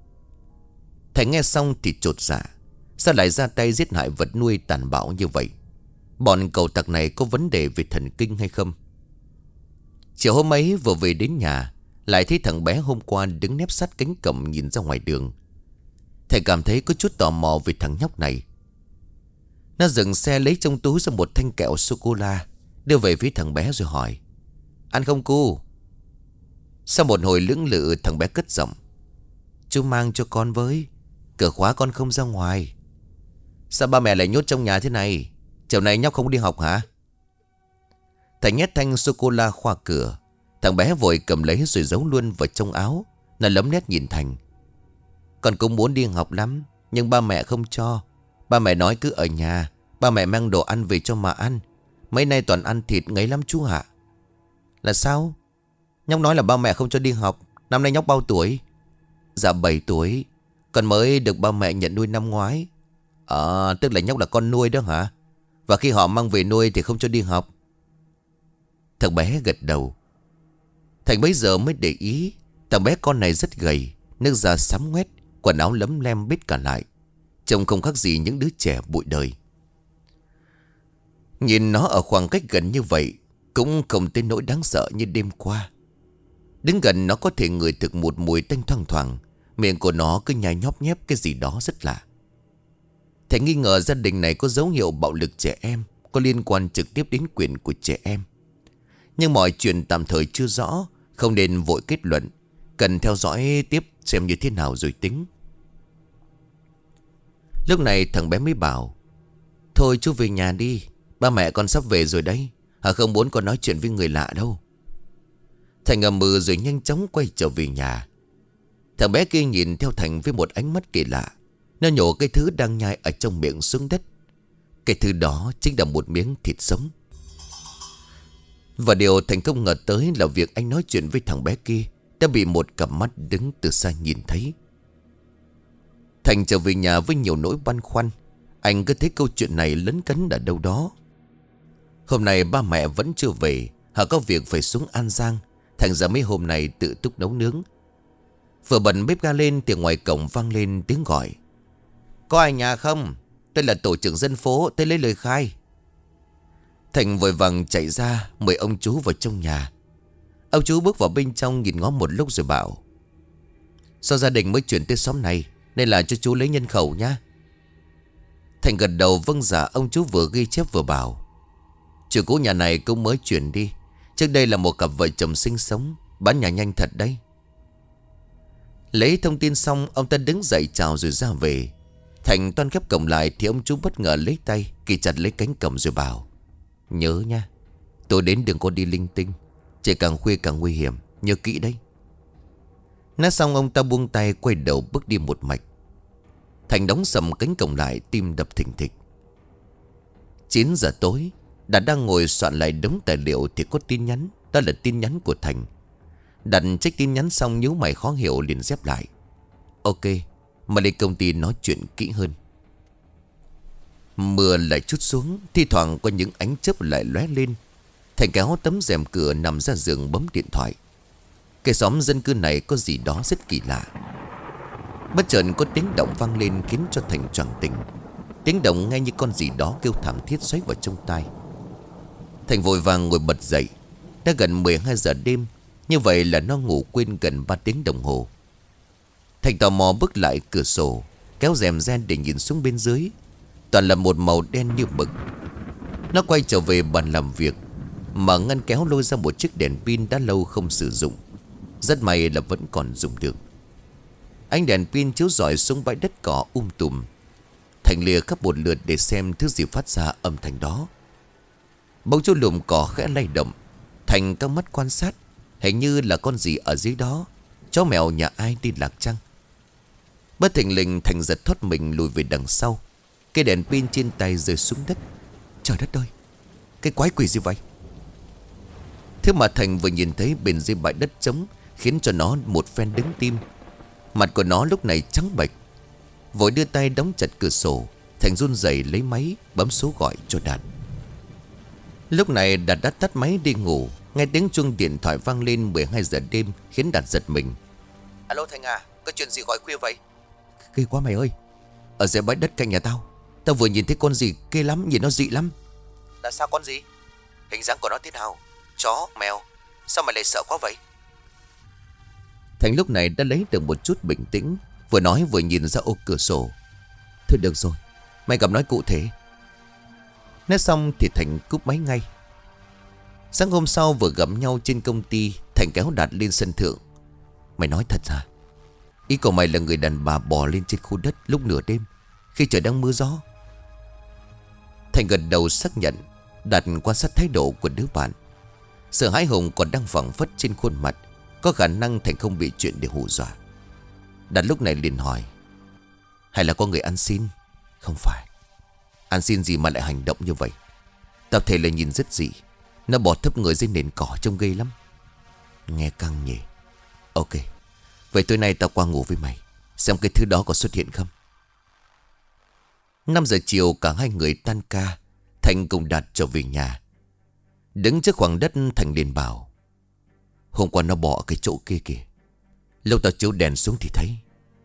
Thành nghe xong thì chột dạ. Sao lại ra tay giết hại vật nuôi tàn bạo như vậy? Bọn cầu tặc này có vấn đề về thần kinh hay không? Chiều hôm ấy vừa về đến nhà, lại thấy thằng bé hôm qua đứng nép sát cánh cổng nhìn ra ngoài đường. Thầy cảm thấy có chút tò mò về thằng nhóc này. Nó dừng xe lấy trong túi ra một thanh kẹo sô-cô-la, đưa về phía thằng bé rồi hỏi: ăn không cu? Sau một hồi lưỡng lự, thằng bé cất giọng: chú mang cho con với, cửa khóa con không ra ngoài. Sao ba mẹ lại nhốt trong nhà thế này? Chiều nay nhóc không đi học hả? Thầy nhét thanh sô-cô-la khoa cửa. Thằng bé vội cầm lấy rồi giấu luôn vào trong áo. Nó lấm nét nhìn Thành: con cũng muốn đi học lắm, nhưng ba mẹ không cho. Ba mẹ nói cứ ở nhà, ba mẹ mang đồ ăn về cho mà ăn. Mấy nay toàn ăn thịt ngấy lắm chú ạ. Là sao? Nhóc nói là ba mẹ không cho đi học. Năm nay nhóc bao tuổi? Dạ 7 tuổi. Con mới được ba mẹ nhận nuôi năm ngoái. Tức là nhóc là con nuôi đó hả? Và khi họ mang về nuôi thì không cho đi học. Thằng bé gật đầu. Thành bấy giờ mới để ý, thằng bé con này rất gầy, nước da xám ngoét, quần áo lấm lem bít cả lại, trông không khác gì những đứa trẻ bụi đời. Nhìn nó ở khoảng cách gần như vậy cũng không tới nỗi đáng sợ như đêm qua. Đứng gần nó có thể ngửi được một mùi tanh thoang thoảng. Miệng của nó cứ nhai nhóp nhép cái gì đó rất lạ. Thầy nghi ngờ gia đình này có dấu hiệu bạo lực trẻ em, có liên quan trực tiếp đến quyền của trẻ em. Nhưng mọi chuyện tạm thời chưa rõ, không nên vội kết luận, cần theo dõi tiếp xem như thế nào rồi tính. Lúc này thằng bé mới bảo: thôi chú về nhà đi, ba mẹ con sắp về rồi đấy. Không muốn con nói chuyện với người lạ đâu. Thành ngầm mừ rồi nhanh chóng quay trở về nhà. Thằng bé kia nhìn theo Thành với một ánh mắt kỳ lạ. Nó nhổ cái thứ đang nhai ở trong miệng xuống đất. Cái thứ đó chính là một miếng thịt sống. Và điều Thành không ngờ tới là việc anh nói chuyện với thằng bé kia đã bị một cặp mắt đứng từ xa nhìn thấy. Thành trở về nhà với nhiều nỗi băn khoăn. Anh cứ thấy câu chuyện này lấn cấn ở đâu đó. Hôm nay ba mẹ vẫn chưa về, họ có việc phải xuống An Giang. Thành ra mấy hôm nay tự túc nấu nướng. Vừa bật bếp ga lên thì ngoài cổng vang lên tiếng gọi: có ai nhà không? Tôi là tổ trưởng dân phố, tới lấy lời khai. Thành vội vàng chạy ra mời ông chú vào trong nhà. Ông chú bước vào bên trong nhìn ngó một lúc rồi bảo: sao gia đình mới chuyển tới xóm này, nên là cho chú lấy nhân khẩu nhá. Thành gật đầu vâng dạ. Ông chú vừa ghi chép vừa bảo: chủ cũ nhà này cũng mới chuyển đi. Trước đây là một cặp vợ chồng sinh sống, bán nhà nhanh thật đấy. Lấy thông tin xong, ông ta đứng dậy chào rồi ra về. Thành toan khép cổng lại thì ông chú bất ngờ lấy tay kì chặt lấy cánh cổng rồi bảo: nhớ nha, tôi đến đừng có đi linh tinh, trời càng khuya càng nguy hiểm, nhớ kỹ đấy. Nói xong ông ta buông tay quay đầu bước đi một mạch. Thành đóng sầm cánh cổng lại, tim đập thình thịch. 9 giờ tối, Đạt đang ngồi soạn lại đống tài liệu thì có tin nhắn. Đó là tin nhắn của Thành. Đạt check tin nhắn xong nhíu mày khó hiểu liền dép lại. Ok, mà lên công ty nói chuyện kỹ hơn. Mưa lại trút xuống, thi thoảng có những ánh chớp lại lóe lên. Thành kéo tấm rèm cửa nằm ra giường bấm điện thoại. Cái xóm dân cư này có gì đó rất kỳ lạ. Bất chợt có tiếng động vang lên khiến cho Thành choàng tỉnh. Tiếng động nghe như con gì đó kêu thảm thiết xoáy vào trong tai. Thành vội vàng ngồi bật dậy. Đã gần 12 giờ đêm, như vậy là nó ngủ quên gần 3 tiếng đồng hồ. Thành tò mò bước lại cửa sổ, kéo rèm ren để nhìn xuống bên dưới. Toàn là một màu đen như mực. Nó quay trở về bàn làm việc, mà ngăn kéo lôi ra một chiếc đèn pin đã lâu không sử dụng. Rất may là vẫn còn dùng được. Ánh đèn pin chiếu rọi xuống bãi đất cỏ tùm. Thành lìa khắp một lượt để xem thứ gì phát ra âm thanh đó. Bỗng chỗ lùm cỏ khẽ lay động. Thành căng mắt quan sát. Hình như là con gì ở dưới đó. Chó mèo nhà ai đi lạc chăng? Bất thình lình Thành giật thoát mình lùi về đằng sau. Cái đèn pin trên tay rơi xuống đất. Trời đất ơi, cái quái quỷ gì vậy? Thế mà Thành vừa nhìn thấy bên dưới bãi đất trống khiến cho nó một phen đứng tim. Mặt của nó lúc này trắng bệch. Vội đưa tay đóng chặt cửa sổ. Thành run rẩy lấy máy bấm số gọi cho Đạt. Lúc này Đạt đã tắt máy đi ngủ. Nghe tiếng chuông điện thoại vang lên 12 giờ đêm khiến Đạt giật mình. Alo Thành à, có chuyện gì gọi khuya vậy? Ghê quá mày ơi. Ở dưới bãi đất cạnh nhà tao vừa nhìn thấy con gì ghê lắm, nhìn nó dị lắm. Là sao con gì? Hình dáng của nó thế nào? Chó, mèo? Sao mày lại sợ quá vậy? Thành lúc này đã lấy được một chút bình tĩnh. Vừa nói vừa nhìn ra ô cửa sổ. Thôi được rồi, mày gặp nói cụ thể. Nói xong thì Thành cúp máy ngay. Sáng hôm sau vừa gặp nhau trên công ty, Thành kéo Đạt lên sân thượng. Mày nói thật hả? Ý của mày là người đàn bà bò lên trên khu đất lúc nửa đêm khi trời đang mưa gió? Thành gật đầu xác nhận. Đạt quan sát thái độ của đứa bạn. Sợ hãi hùng còn đang phảng phất trên khuôn mặt. Có khả năng Thành không bị chuyện để hù dọa. Đạt lúc này liền hỏi. Hay là có người ăn xin? Không phải. Ăn xin gì mà lại hành động như vậy? Tập thể là nhìn rất dị. Nó bò thấp người dưới nền cỏ trông ghê lắm. Nghe căng nhỉ. Ok, vậy tối nay tao qua ngủ với mày, xem cái thứ đó có xuất hiện không. 5 giờ chiều cả hai người tan ca. Thành cùng Đạt trở về nhà. Đứng trước khoảng đất Thành liền bảo. Hôm qua nó bỏ ở cái chỗ kia kìa. Lâu tao chiếu đèn xuống thì thấy.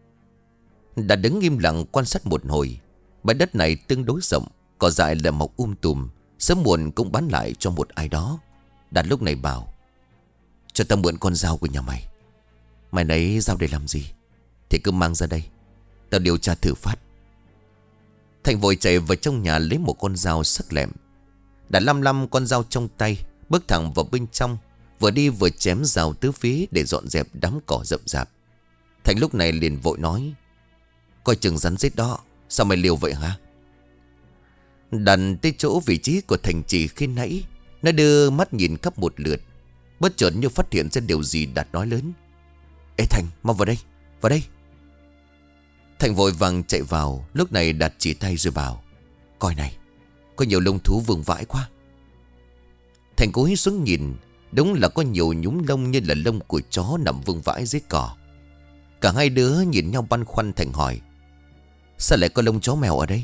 Đạt đứng im lặng quan sát một hồi. Bãi đất này tương đối rộng, cỏ dại là mọc tùm. Sớm muộn cũng bán lại cho một ai đó. Đạt lúc này bảo. Cho tao mượn con dao của nhà mày. Mày lấy dao để làm gì? Thì cứ mang ra đây, tao điều tra thử phát. Thành vội chạy vào trong nhà lấy một con dao sắc lẹm. Đã lăm con dao trong tay, bước thẳng vào bên trong. Vừa đi vừa chém rào tứ phía để dọn dẹp đám cỏ rậm rạp. Thành lúc này liền vội nói. Coi chừng rắn rết đó, sao mày liều vậy hả? Đành tới chỗ vị trí của Thành chỉ khi nãy. Nó đưa mắt nhìn khắp một lượt. Bất chợt như phát hiện ra điều gì Đạt nói lớn. Ê Thành, mau vào đây, vào đây. Thành vội vàng chạy vào. Lúc này Đạt chỉ tay rồi bảo. Coi này, có nhiều lông thú vương vãi quá. Thành cúi xuống nhìn. Đúng là có nhiều nhúm lông như là lông của chó nằm vương vãi dưới cỏ. Cả hai đứa nhìn nhau băn khoăn. Thành hỏi. Sao lại có lông chó mèo ở đây?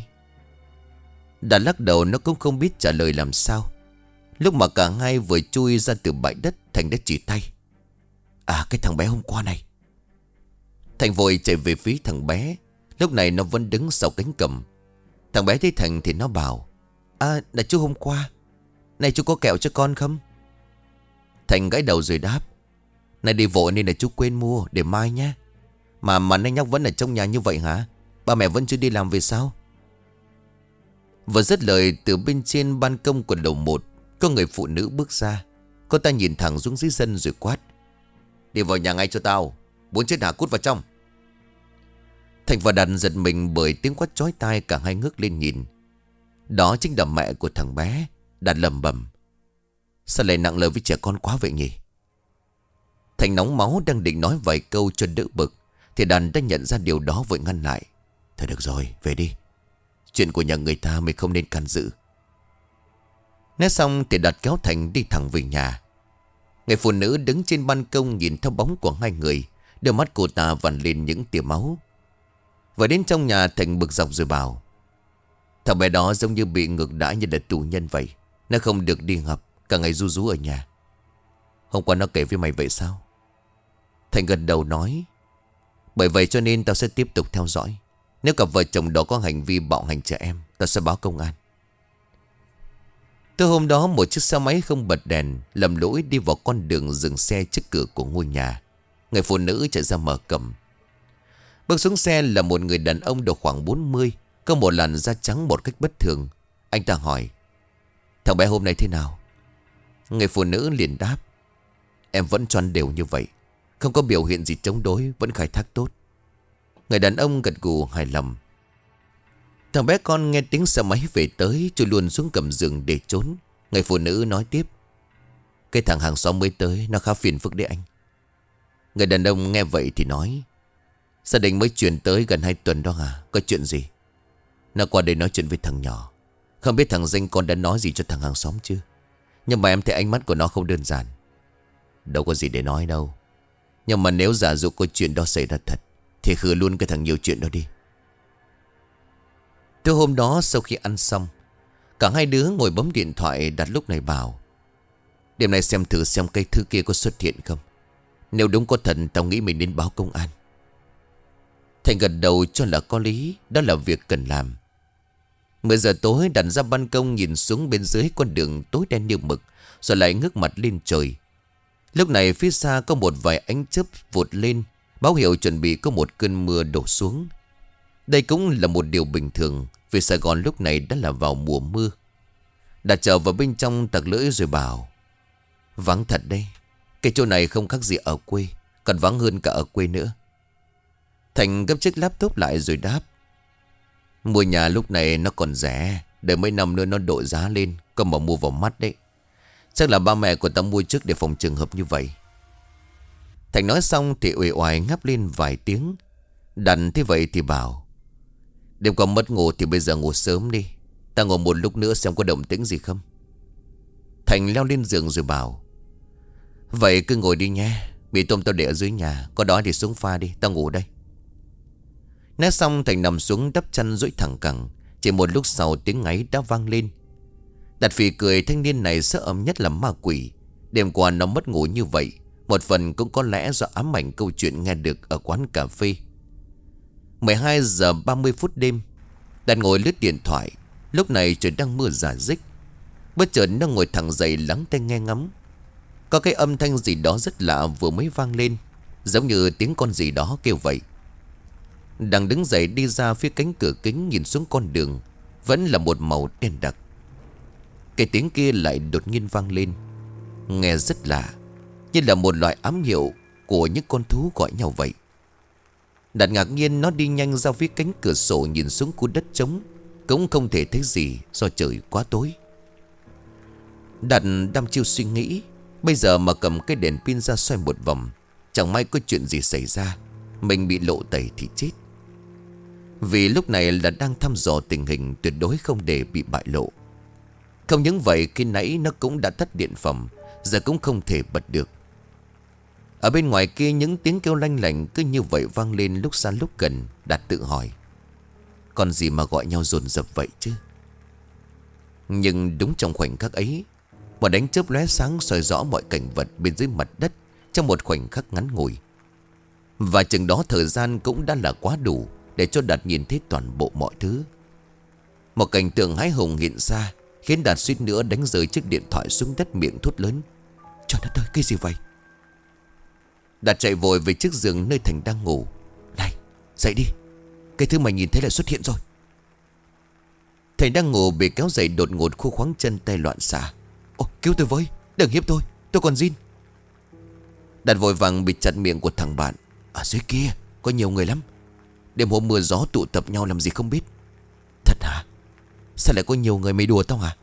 Đạt lắc đầu, nó cũng không biết trả lời làm sao. Lúc mà cả hai vừa chui ra từ bãi đất, Thành đã chỉ tay. À, cái thằng bé hôm qua này. Thành vội chạy về phía thằng bé. Lúc này nó vẫn đứng sau cánh cầm. Thằng bé thấy Thành thì nó bảo. À, là chú hôm qua. Này chú có kẹo cho con không? Thành gãi đầu rồi đáp. Này đi vội nên là chú quên mua, để mai nhé. Mà nay nhóc vẫn ở trong nhà như vậy hả? Ba mẹ vẫn chưa đi làm về sao? Vừa dứt lời, từ bên trên ban công của lầu 1 có người phụ nữ bước ra. Cô ta nhìn thẳng xuống dưới sân rồi quát. Đi vào nhà ngay cho tao. Muốn chết hả, cút vào trong. Thành và Đạt giật mình bởi tiếng quát chói tai. Cả hai ngước lên nhìn. Đó chính là mẹ của thằng bé. Đạt lẩm bẩm. Sao lại nặng lời với trẻ con quá vậy nhỉ? Thành nóng máu đang định nói vài câu cho đỡ bực thì Đạt đã nhận ra điều đó, vội ngăn lại. Thôi được rồi, về đi. Chuyện của nhà người ta mày không nên can dự. Nói xong thì Đạt kéo Thành đi thẳng về nhà. Người phụ nữ đứng trên ban công nhìn theo bóng của hai người. Đôi mắt cô ta vằn lên những tia máu. Vừa đến trong nhà, Thành bực dọc rồi bảo. Thằng bé đó giống như bị ngược đãi như là tù nhân vậy. Nó không được đi học, cả ngày ru rú ở nhà. Hôm qua nó kể với mày vậy sao? Thành gật đầu nói. Bởi vậy cho nên tao sẽ tiếp tục theo dõi. Nếu cặp vợ chồng đó có hành vi bạo hành trẻ em, tao sẽ báo công an. Từ hôm đó, một chiếc xe máy không bật đèn lầm lỗi đi vào con đường dừng xe trước cửa của ngôi nhà. Người phụ nữ chạy ra mở cổng. Bước xuống xe là một người đàn ông độ khoảng 40, có một làn da trắng một cách bất thường. Anh ta hỏi. Thằng bé hôm nay thế nào? Người phụ nữ liền đáp. Em vẫn choăn đều như vậy, Không có biểu hiện gì chống đối, vẫn khai thác tốt. Người đàn ông gật gù hài lòng. Thằng bé con nghe tiếng xe máy về tới, chui luôn xuống gầm giường để trốn. Người phụ nữ nói tiếp. Cái thằng hàng xóm mới tới, nó khá phiền phức đấy anh. Người đàn ông nghe vậy thì nói. Gia đình mới chuyển tới gần 2 tuần đó à? Có chuyện gì? Nó qua đây nói chuyện với thằng nhỏ. Không biết thằng danh con đã nói gì cho thằng hàng xóm chưa? Nhưng mà em thấy ánh mắt của nó không đơn giản. Đâu có gì để nói đâu. Nhưng mà nếu giả dụ có chuyện đó xảy ra thật thì khử luôn cái thằng nhiều chuyện đó đi. Từ hôm đó sau khi ăn xong, cả hai đứa ngồi bấm điện thoại. Đạt lúc này bảo. Đêm nay xem thử xem cây thư kia có xuất hiện không. Nếu đúng có thật, tao nghĩ mình nên báo công an. Thành gật đầu cho là có lý. Đó là việc cần làm. 10 giờ tối Đạt ra ban công nhìn xuống bên dưới con đường tối đen như mực, rồi lại ngước mặt lên trời. Lúc này phía xa có một vài ánh chớp vụt lên, báo hiệu chuẩn bị có một cơn mưa đổ xuống. Đây cũng là một điều bình thường, vì Sài Gòn lúc này đã là vào mùa mưa. Đạt trở vào bên trong tặc lưỡi rồi bảo. Vắng thật đây. Cái chỗ này không khác gì ở quê, còn vắng hơn cả ở quê nữa. Thành gấp chiếc laptop lại rồi đáp. Mua nhà lúc này nó còn rẻ, đợi mấy năm nữa nó đội giá lên, có mà mua vào mắt đấy. Chắc là ba mẹ của tao mua trước để phòng trường hợp như vậy. Thành nói xong thì uể oải ngáp lên vài tiếng. Đành thế vậy thì bảo. Đêm qua mất ngủ thì bây giờ ngủ sớm đi. Ta ngồi một lúc nữa xem có động tĩnh gì không. Thành leo lên giường rồi bảo. Vậy cứ ngồi đi nhé. Mì tôm tao để ở dưới nhà, có đói thì xuống pha đi, tao ngủ đây. Nói xong Thành nằm xuống đắp chăn duỗi thẳng cẳng. Chỉ một lúc sau tiếng ngáy đã vang lên. Đạt phì cười, thanh niên này sợ ấm nhất là ma quỷ. Đêm qua nó mất ngủ như vậy, một phần cũng có lẽ do ám ảnh câu chuyện nghe được ở quán cà phê. 12 giờ 30 phút đêm, Đạt ngồi lướt điện thoại. Lúc này trời đang mưa rả rích. Bất chợt nó ngồi thẳng dậy lắng tai nghe ngắm. Có cái âm thanh gì đó rất lạ vừa mới vang lên, giống như tiếng con gì đó kêu vậy. Đang đứng dậy đi ra phía cánh cửa kính, nhìn xuống con đường, vẫn là một màu đen đặc. Cái tiếng kia lại đột nhiên vang lên, nghe rất lạ, như là một loại ám hiệu của những con thú gọi nhau vậy. Đạt ngạc nhiên, nó đi nhanh ra phía cánh cửa sổ, nhìn xuống khu đất trống, cũng không thể thấy gì do trời quá tối. Đạt đăm chiêu suy nghĩ, bây giờ mà cầm cái đèn pin ra xoay một vòng, chẳng may có chuyện gì xảy ra, mình bị lộ tẩy thì chết. Vì lúc này là đang thăm dò tình hình, tuyệt đối không để bị bại lộ. Không những vậy, khi nãy nó cũng đã tắt điện phẩm, giờ cũng không thể bật được. Ở bên ngoài kia những tiếng kêu lanh lảnh cứ như vậy vang lên lúc xa lúc gần. Đạt tự hỏi, con gì mà gọi nhau dồn dập vậy chứ? Nhưng đúng trong khoảnh khắc ấy, một ánh chớp lóe sáng soi rõ mọi cảnh vật bên dưới mặt đất trong một khoảnh khắc ngắn ngủi. Và chừng đó thời gian cũng đã là quá đủ để cho Đạt nhìn thấy toàn bộ mọi thứ. Một cảnh tượng hãi hùng hiện ra, khiến Đạt suýt nữa đánh rơi chiếc điện thoại xuống đất, miệng thốt lớn. Trời đất ơi, cái gì vậy? Đạt chạy vội về chiếc giường nơi Thành đang ngủ. Này, dậy đi, cái thứ mày nhìn thấy lại xuất hiện rồi. Thành đang ngủ bị kéo dậy đột ngột, khô khoáng chân tay loạn xạ. Ồ, cứu tôi với, đừng hiếp tôi còn zin. Đạt vội vàng bịt chặt miệng của thằng bạn. Ở dưới kia có nhiều người lắm, đêm hôm mưa gió tụ tập nhau làm gì không biết. Thật hả? Sao lại có nhiều người, mày đùa tao hả?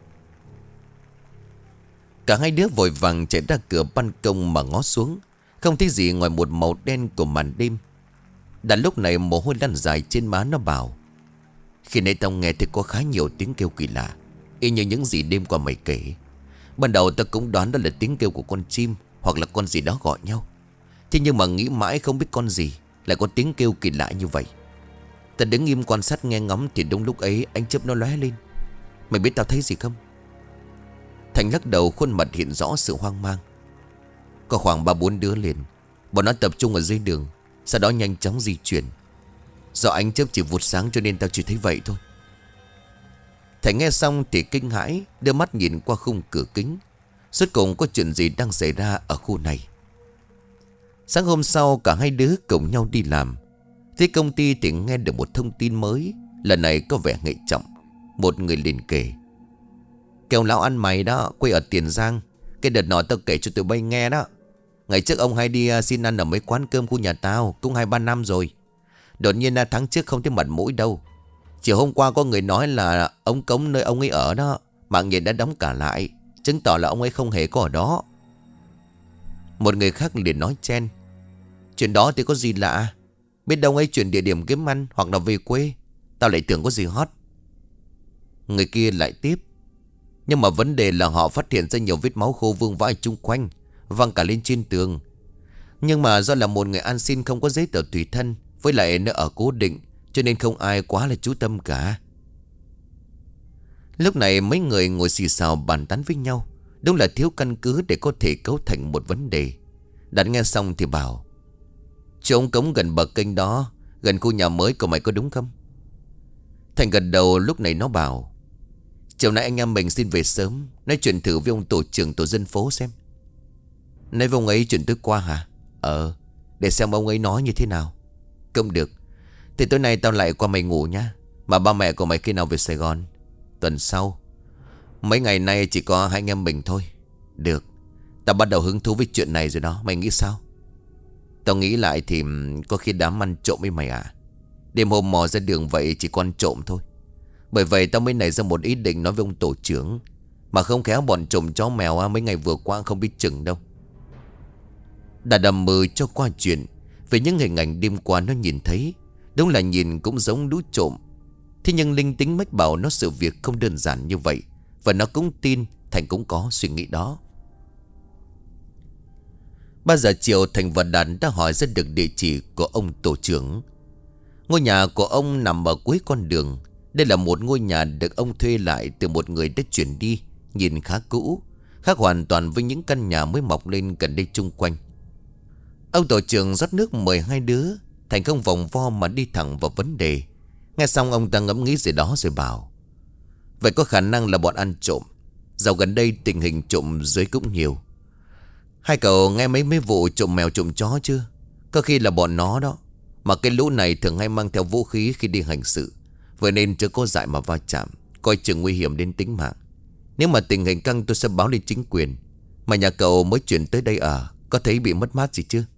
Cả hai đứa vội vàng chạy ra cửa ban công mà ngó xuống, không thấy gì ngoài một màu đen của màn đêm. Đạt lúc này mồ hôi lăn dài trên má, nó bảo. Khi nãy tao nghe thấy có khá nhiều tiếng kêu kỳ lạ, y như những gì đêm qua mày kể. Ban đầu tao cũng đoán đó là tiếng kêu của con chim, hoặc là con gì đó gọi nhau. Thế nhưng mà nghĩ mãi không biết con gì lại có tiếng kêu kỳ lạ như vậy. Ta đứng im quan sát nghe ngóng thì đúng lúc ấy ánh chớp nó lóe lên. Mày biết tao thấy gì không? Thành lắc đầu, khuôn mặt hiện rõ sự hoang mang. Có khoảng 3-4 đứa liền, bọn nó tập trung ở dưới đường, sau đó nhanh chóng di chuyển. Do ánh chớp chỉ vụt sáng cho nên tao chỉ thấy vậy thôi. Thành nghe xong thì kinh hãi, đưa mắt nhìn qua khung cửa kính. Rốt cùng có chuyện gì đang xảy ra ở khu này? Sáng hôm sau cả hai đứa cùng nhau đi làm. Thế công ty thì nghe được một thông tin mới, lần này có vẻ nghệ trọng. Một người liền kể. Kêu lão ăn mày đó, quê ở Tiền Giang. Cái đợt nọ tao kể cho tụi bay nghe đó. Ngày trước ông hay đi xin ăn ở mấy quán cơm khu nhà tao, cũng 2-3 năm rồi. Đột nhiên tháng trước không thấy mặt mũi đâu. Chiều hôm qua có người nói là ống cống nơi ông ấy ở đó, mạng nhện đã đóng cả lại, chứng tỏ là ông ấy không hề có ở đó. Một người khác liền nói chen: chuyện đó thì có gì lạ, biết đâu ông ấy chuyển địa điểm kiếm ăn hoặc là về quê. Tao lại tưởng có gì hot. Người kia lại tiếp: nhưng mà vấn đề là họ phát hiện ra nhiều vết máu khô vương vãi chung quanh, văng cả lên trên tường. Nhưng mà do là một người ăn xin không có giấy tờ tùy thân, với lại nó ở cố định, cho nên không ai quá là chú tâm cả. Lúc này mấy người ngồi xì xào bàn tán với nhau. Đúng là thiếu căn cứ để có thể cấu thành một vấn đề. Đạt nghe xong thì bảo: chỗ ống cống gần bờ kênh đó, gần khu nhà mới của mày có đúng không? Thành gật đầu. Lúc này nó bảo: chiều nay anh em mình xin về sớm, nói chuyện thử với ông tổ trưởng tổ dân phố xem. Nói với ông ấy chuyện tối qua hả? Để xem ông ấy nói như thế nào. Cũng được. Thì tối nay tao lại qua mày ngủ nhá. Mà ba mẹ của mày khi nào về Sài Gòn? Tuần sau. Mấy ngày nay chỉ có hai anh em mình thôi. Được. Tao bắt đầu hứng thú với chuyện này rồi đó. Mày nghĩ sao? Tao nghĩ lại thì có khi đám ăn trộm với mày à. Đêm hôm mò ra đường vậy chỉ con trộm thôi. Bởi vậy tao mới nảy ra một ý định nói với ông tổ trưởng. Mà không khéo bọn trộm chó mèo mấy ngày vừa qua không biết chừng đâu. Đã đầm mừ cho qua chuyện về những hình ảnh đêm qua nó nhìn thấy. Đúng là nhìn cũng giống đú trộm. Thế nhưng linh tính mách bảo nó sự việc không đơn giản như vậy. Và nó cũng tin Thành cũng có suy nghĩ đó. 3 giờ chiều Thành và Đạt đã hỏi ra được địa chỉ của ông tổ trưởng. Ngôi nhà của ông nằm ở cuối con đường. Đây là một ngôi nhà được ông thuê lại từ một người đã chuyển đi. Nhìn khá cũ, khác hoàn toàn với những căn nhà mới mọc lên gần đây chung quanh. Ông tổ trưởng rót nước mời hai đứa. Thành không vòng vo mà đi thẳng vào vấn đề. Nghe xong ông ta ngẫm nghĩ gì đó rồi bảo: vậy có khả năng là bọn ăn trộm. Dạo gần đây tình hình trộm dưới cũng nhiều. Hai cậu nghe mấy vụ trộm mèo trộm chó chưa? Có khi là bọn nó đó. Mà cái lũ này thường hay mang theo vũ khí khi đi hành sự. Vậy nên chưa có dại mà va chạm, coi chừng nguy hiểm đến tính mạng. Nếu mà tình hình căng tôi sẽ báo lên chính quyền. Mà nhà cậu mới chuyển tới đây ở, có thấy bị mất mát gì chưa?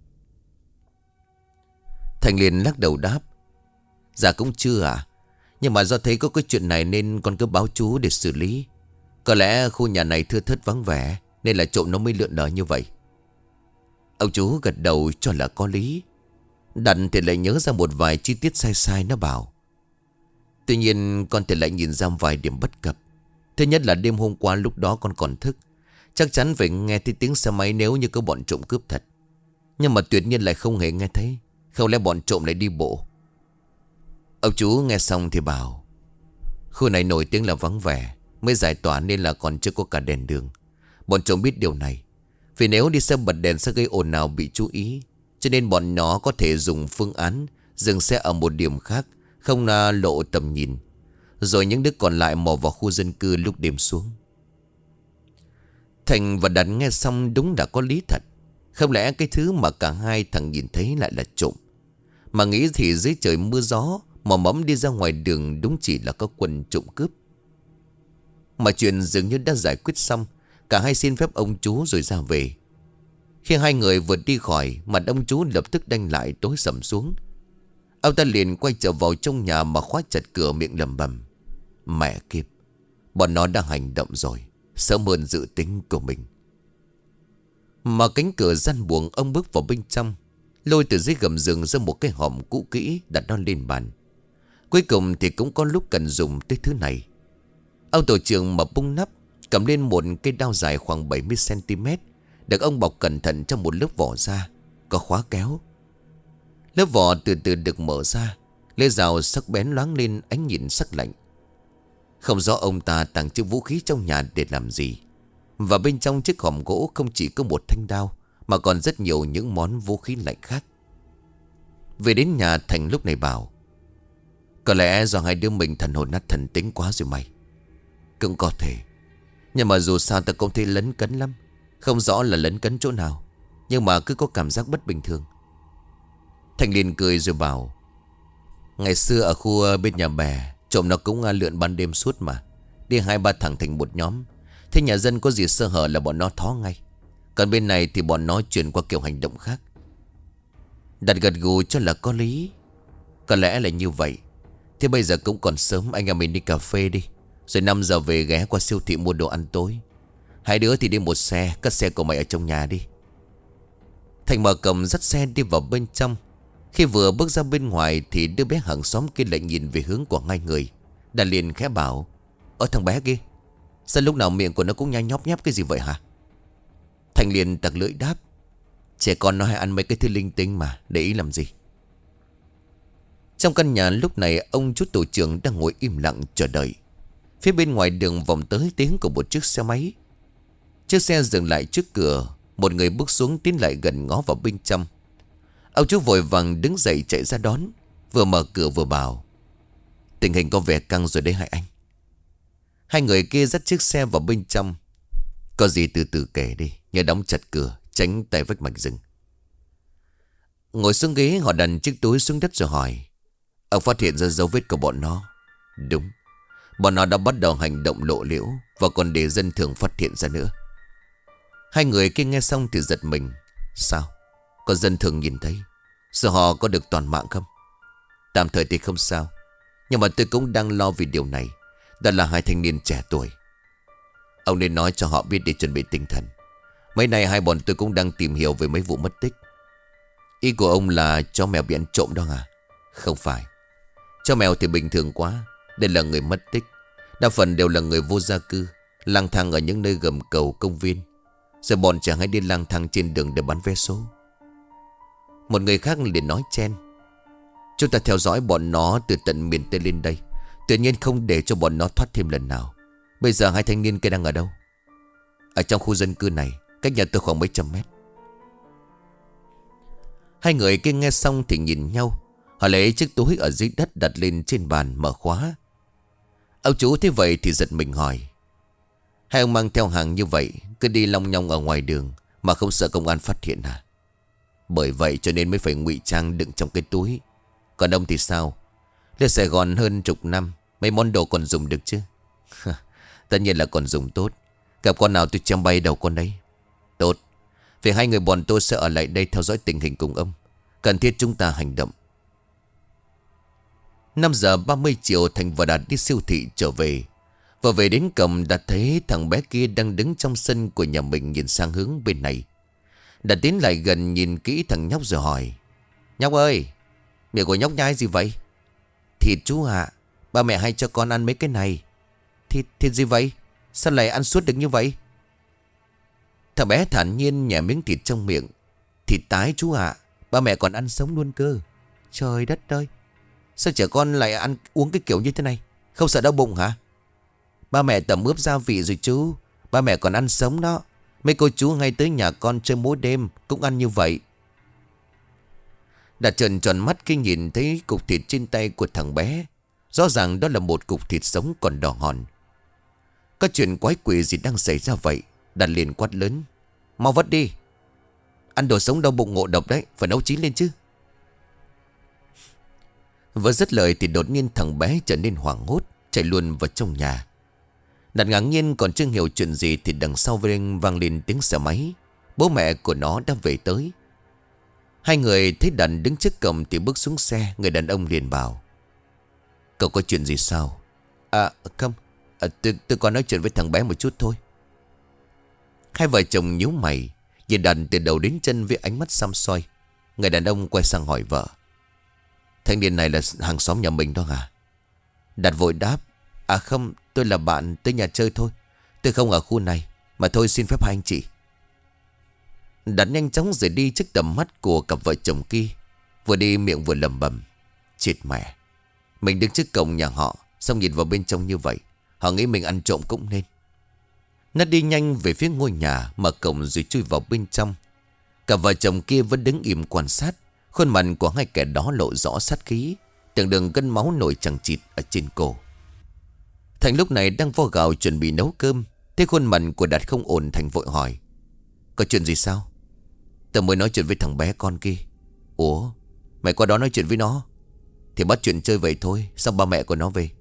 Thành liền lắc đầu đáp: dạ cũng chưa à. Nhưng mà do thấy có cái chuyện này nên con cứ báo chú để xử lý. Có lẽ khu nhà này thưa thớt vắng vẻ nên là trộm nó mới lượn lờ như vậy. Ông chú gật đầu cho là có lý. Đạt thì lại nhớ ra một vài chi tiết sai sai. Nó bảo: tuy nhiên con thì lại nhìn ra vài điểm bất cập. Thứ nhất là đêm hôm qua lúc đó con còn thức, chắc chắn phải nghe thấy tiếng xe máy nếu như có bọn trộm cướp thật. Nhưng mà tuyệt nhiên lại không hề nghe thấy. Không lẽ bọn trộm lại đi bộ? Ông chú nghe xong thì bảo: khu này nổi tiếng là vắng vẻ, mới giải tỏa nên là còn chưa có cả đèn đường. Bọn trộm biết điều này, vì nếu đi xe bật đèn sẽ gây ồn ào bị chú ý. Cho nên bọn nó có thể dùng phương án dừng xe ở một điểm khác, không lộ tầm nhìn. Rồi những đứa còn lại mò vào khu dân cư lúc đêm xuống. Thành và Đạt nghe xong đúng đã có lý thật. Không lẽ cái thứ mà cả hai thằng nhìn thấy lại là trộm? Mà nghĩ thì dưới trời mưa gió mò mẫm đi ra ngoài đường đúng chỉ là có quân trộm cướp. Mà chuyện dường như đã giải quyết xong. Cả hai xin phép ông chú rồi ra về. Khi hai người vượt đi khỏi, mặt ông chú lập tức đanh lại tối sầm xuống. Ông ta liền quay trở vào trong nhà mà khóa chặt cửa, miệng lẩm bẩm: mẹ kiếp, bọn nó đã hành động rồi, sớm hơn dự tính của mình. Mà cánh cửa gian buồng, ông bước vào bên trong, lôi từ dưới gầm giường ra một cái hòm cũ kỹ, đặt nó lên bàn. Cuối cùng thì cũng có lúc cần dùng tới thứ này. Ông tổ trưởng mở bung nắp, cầm lên một cây đao dài khoảng 70cm, được ông bọc cẩn thận trong một lớp vỏ da, có khóa kéo. Lớp vỏ từ từ được mở ra, lưỡi dao sắc bén loáng lên ánh nhìn sắc lạnh. Không rõ ông ta tàng trữ vũ khí trong nhà để làm gì. Và bên trong chiếc hòm gỗ không chỉ có một thanh đao, mà còn rất nhiều những món vũ khí lạnh khác. Về đến nhà, Thành lúc này bảo: có lẽ do hai đứa mình thần hồn nát thần tính quá rồi mày. Cũng có thể. Nhưng mà dù sao ta cũng thấy lấn cấn lắm. Không rõ là lấn cấn chỗ nào, nhưng mà cứ có cảm giác bất bình thường. Thành liền cười rồi bảo: ngày xưa ở khu bên nhà bè, trộm nó cũng lượn ban đêm suốt mà. Đi 2-3 thằng thành một nhóm. Thế nhà dân có gì sơ hở là bọn nó thó ngay. Còn bên này thì bọn nó chuyển qua kiểu hành động khác. Đạt gật gù cho là có lý. Có lẽ là như vậy. Thế bây giờ cũng còn sớm, anh em mình đi cà phê đi. Rồi 5 giờ về ghé qua siêu thị mua đồ ăn tối. Hai đứa thì đi một xe, cất xe của mày ở trong nhà đi. Thành mở cầm dắt xe đi vào bên trong. Khi vừa bước ra bên ngoài thì đứa bé hàng xóm kia lại nhìn về hướng của hai người. Đạt liền khẽ bảo: thằng bé kia, sao lúc nào miệng của nó cũng nhai nhóp nhép cái gì vậy hả? Thành liền tặc lưỡi đáp: trẻ con nó hay ăn mấy cái thứ linh tinh mà, để ý làm gì. Trong căn nhà lúc này ông chú tổ trưởng đang ngồi im lặng chờ đợi. Phía bên ngoài đường vọng tới tiếng của một chiếc xe máy. Chiếc xe dừng lại trước cửa. Một người bước xuống tiến lại gần ngó vào bên trong. Ông chú vội vàng đứng dậy chạy ra đón. Vừa mở cửa vừa bảo: tình hình có vẻ căng rồi đấy hai anh. Hai người kia dắt chiếc xe vào bên trong. Có gì từ từ kể đi, nhớ đóng chặt cửa, tránh tay vách mạch rừng. Ngồi xuống ghế họ đặt chiếc túi xuống đất rồi hỏi: ông phát hiện ra dấu vết của bọn nó? Đúng, bọn nó đã bắt đầu hành động lộ liễu, và còn để dân thường phát hiện ra nữa. Hai người kia nghe xong thì giật mình. Sao? Có dân thường nhìn thấy? Sợ họ có được toàn mạng không? Tạm thời thì không sao, nhưng mà tôi cũng đang lo vì điều này. Đó là hai thanh niên trẻ tuổi. Ông nên nói cho họ biết để chuẩn bị tinh thần. Mấy nay hai bọn tôi cũng đang tìm hiểu về mấy vụ mất tích. Ý của ông là chó mèo bị ăn trộm đó à? Không phải. Chó mèo thì bình thường quá. Đây là người mất tích. Đa phần đều là người vô gia cư, lang thang ở những nơi gầm cầu công viên. Giờ bọn trẻ hay đi lang thang trên đường để bán vé số. Một người khác liền nói chen: chúng ta theo dõi bọn nó từ tận miền Tây lên đây, tự nhiên không để cho bọn nó thoát thêm lần nào. Bây giờ hai thanh niên kia đang ở đâu? Ở trong khu dân cư này, cách nhà tôi khoảng mấy trăm mét. Hai người kia nghe xong thì nhìn nhau. Họ lấy chiếc túi ở dưới đất đặt lên trên bàn mở khóa. Ông chú thế vậy thì giật mình hỏi: hai ông mang theo hàng như vậy, cứ đi long nhong ở ngoài đường mà không sợ công an phát hiện à? Bởi vậy cho nên mới phải ngụy trang đựng trong cái túi. Còn ông thì sao? Lên Sài Gòn hơn chục năm, mấy món đồ còn dùng được chứ? Tất nhiên là còn dùng tốt. Gặp con nào tôi chém bay đầu con đấy. Tốt. Vì hai người bọn tôi sẽ ở lại đây theo dõi tình hình cùng ông. Cần thiết chúng ta hành động. 5 giờ 30 chiều Thành và Đạt đi siêu thị trở về. Vừa về đến cổng, Đạt thấy thằng bé kia đang đứng trong sân của nhà mình nhìn sang hướng bên này. Đạt tiến lại gần nhìn kỹ thằng nhóc rồi hỏi: nhóc ơi, miệng của nhóc nhai gì vậy? Thịt chú ạ. Ba mẹ hay cho con ăn mấy cái này. Thịt gì vậy? Sao lại ăn suốt được như vậy? Thằng bé thản nhiên nhả miếng thịt trong miệng. Thịt tái chú ạ. Ba mẹ còn ăn sống luôn cơ. Trời đất ơi, sao trẻ con lại ăn uống cái kiểu như thế này? Không sợ đau bụng hả? Ba mẹ tẩm ướp gia vị rồi chú. Ba mẹ còn ăn sống đó. Mấy cô chú ngay tới nhà con chơi mỗi đêm cũng ăn như vậy. Đạt trợn tròn mắt khi nhìn thấy cục thịt trên tay của thằng bé. Rõ ràng đó là một cục thịt sống còn đỏ hòn. Có chuyện quái quỷ gì đang xảy ra vậy? Đạt liền quát lớn: mau vất đi. Ăn đồ sống đau bụng ngộ độc đấy, phải nấu chín lên chứ. Vừa dứt lời thì đột nhiên thằng bé trở nên hoảng hốt, chạy luôn vào trong nhà. Đạt ngạc nhiên còn chưa hiểu chuyện gì thì đằng sau vang lên tiếng xe máy. Bố mẹ của nó đã về tới. Hai người thấy Đạt đứng trước cổng thì bước xuống xe. Người đàn ông liền bảo: cậu có chuyện gì sao? Không, tôi có nói chuyện với thằng bé một chút thôi. Hai vợ chồng nhíu mày nhìn Đạt từ đầu đến chân với ánh mắt xăm soi. Người đàn ông quay sang hỏi vợ: thanh niên này là hàng xóm nhà mình đó hả? Đạt vội đáp: không, tôi là bạn tới nhà chơi thôi. Tôi không ở khu này. Mà thôi xin phép hai anh chị. Đạt nhanh chóng rời đi trước tầm mắt của cặp vợ chồng kia. Vừa đi miệng vừa lẩm bẩm: chết mẹ, mình đứng trước cổng nhà họ, xong nhìn vào bên trong như vậy, họ nghĩ mình ăn trộm cũng nên. Nó đi nhanh về phía ngôi nhà, mở cổng rồi chui vào bên trong. Cả vợ chồng kia vẫn đứng im quan sát. Khuôn mặt của hai kẻ đó lộ rõ sát khí, từng đường gân máu nổi chằng chịt ở trên cổ. Thành lúc này đang vo gạo chuẩn bị nấu cơm. Thế khuôn mặt của Đạt không ổn, Thành vội hỏi: có chuyện gì sao? Tớ mới nói chuyện với thằng bé con kia. Ủa, mày qua đó nói chuyện với nó? Thì bắt chuyện chơi vậy thôi, xong ba mẹ của nó về.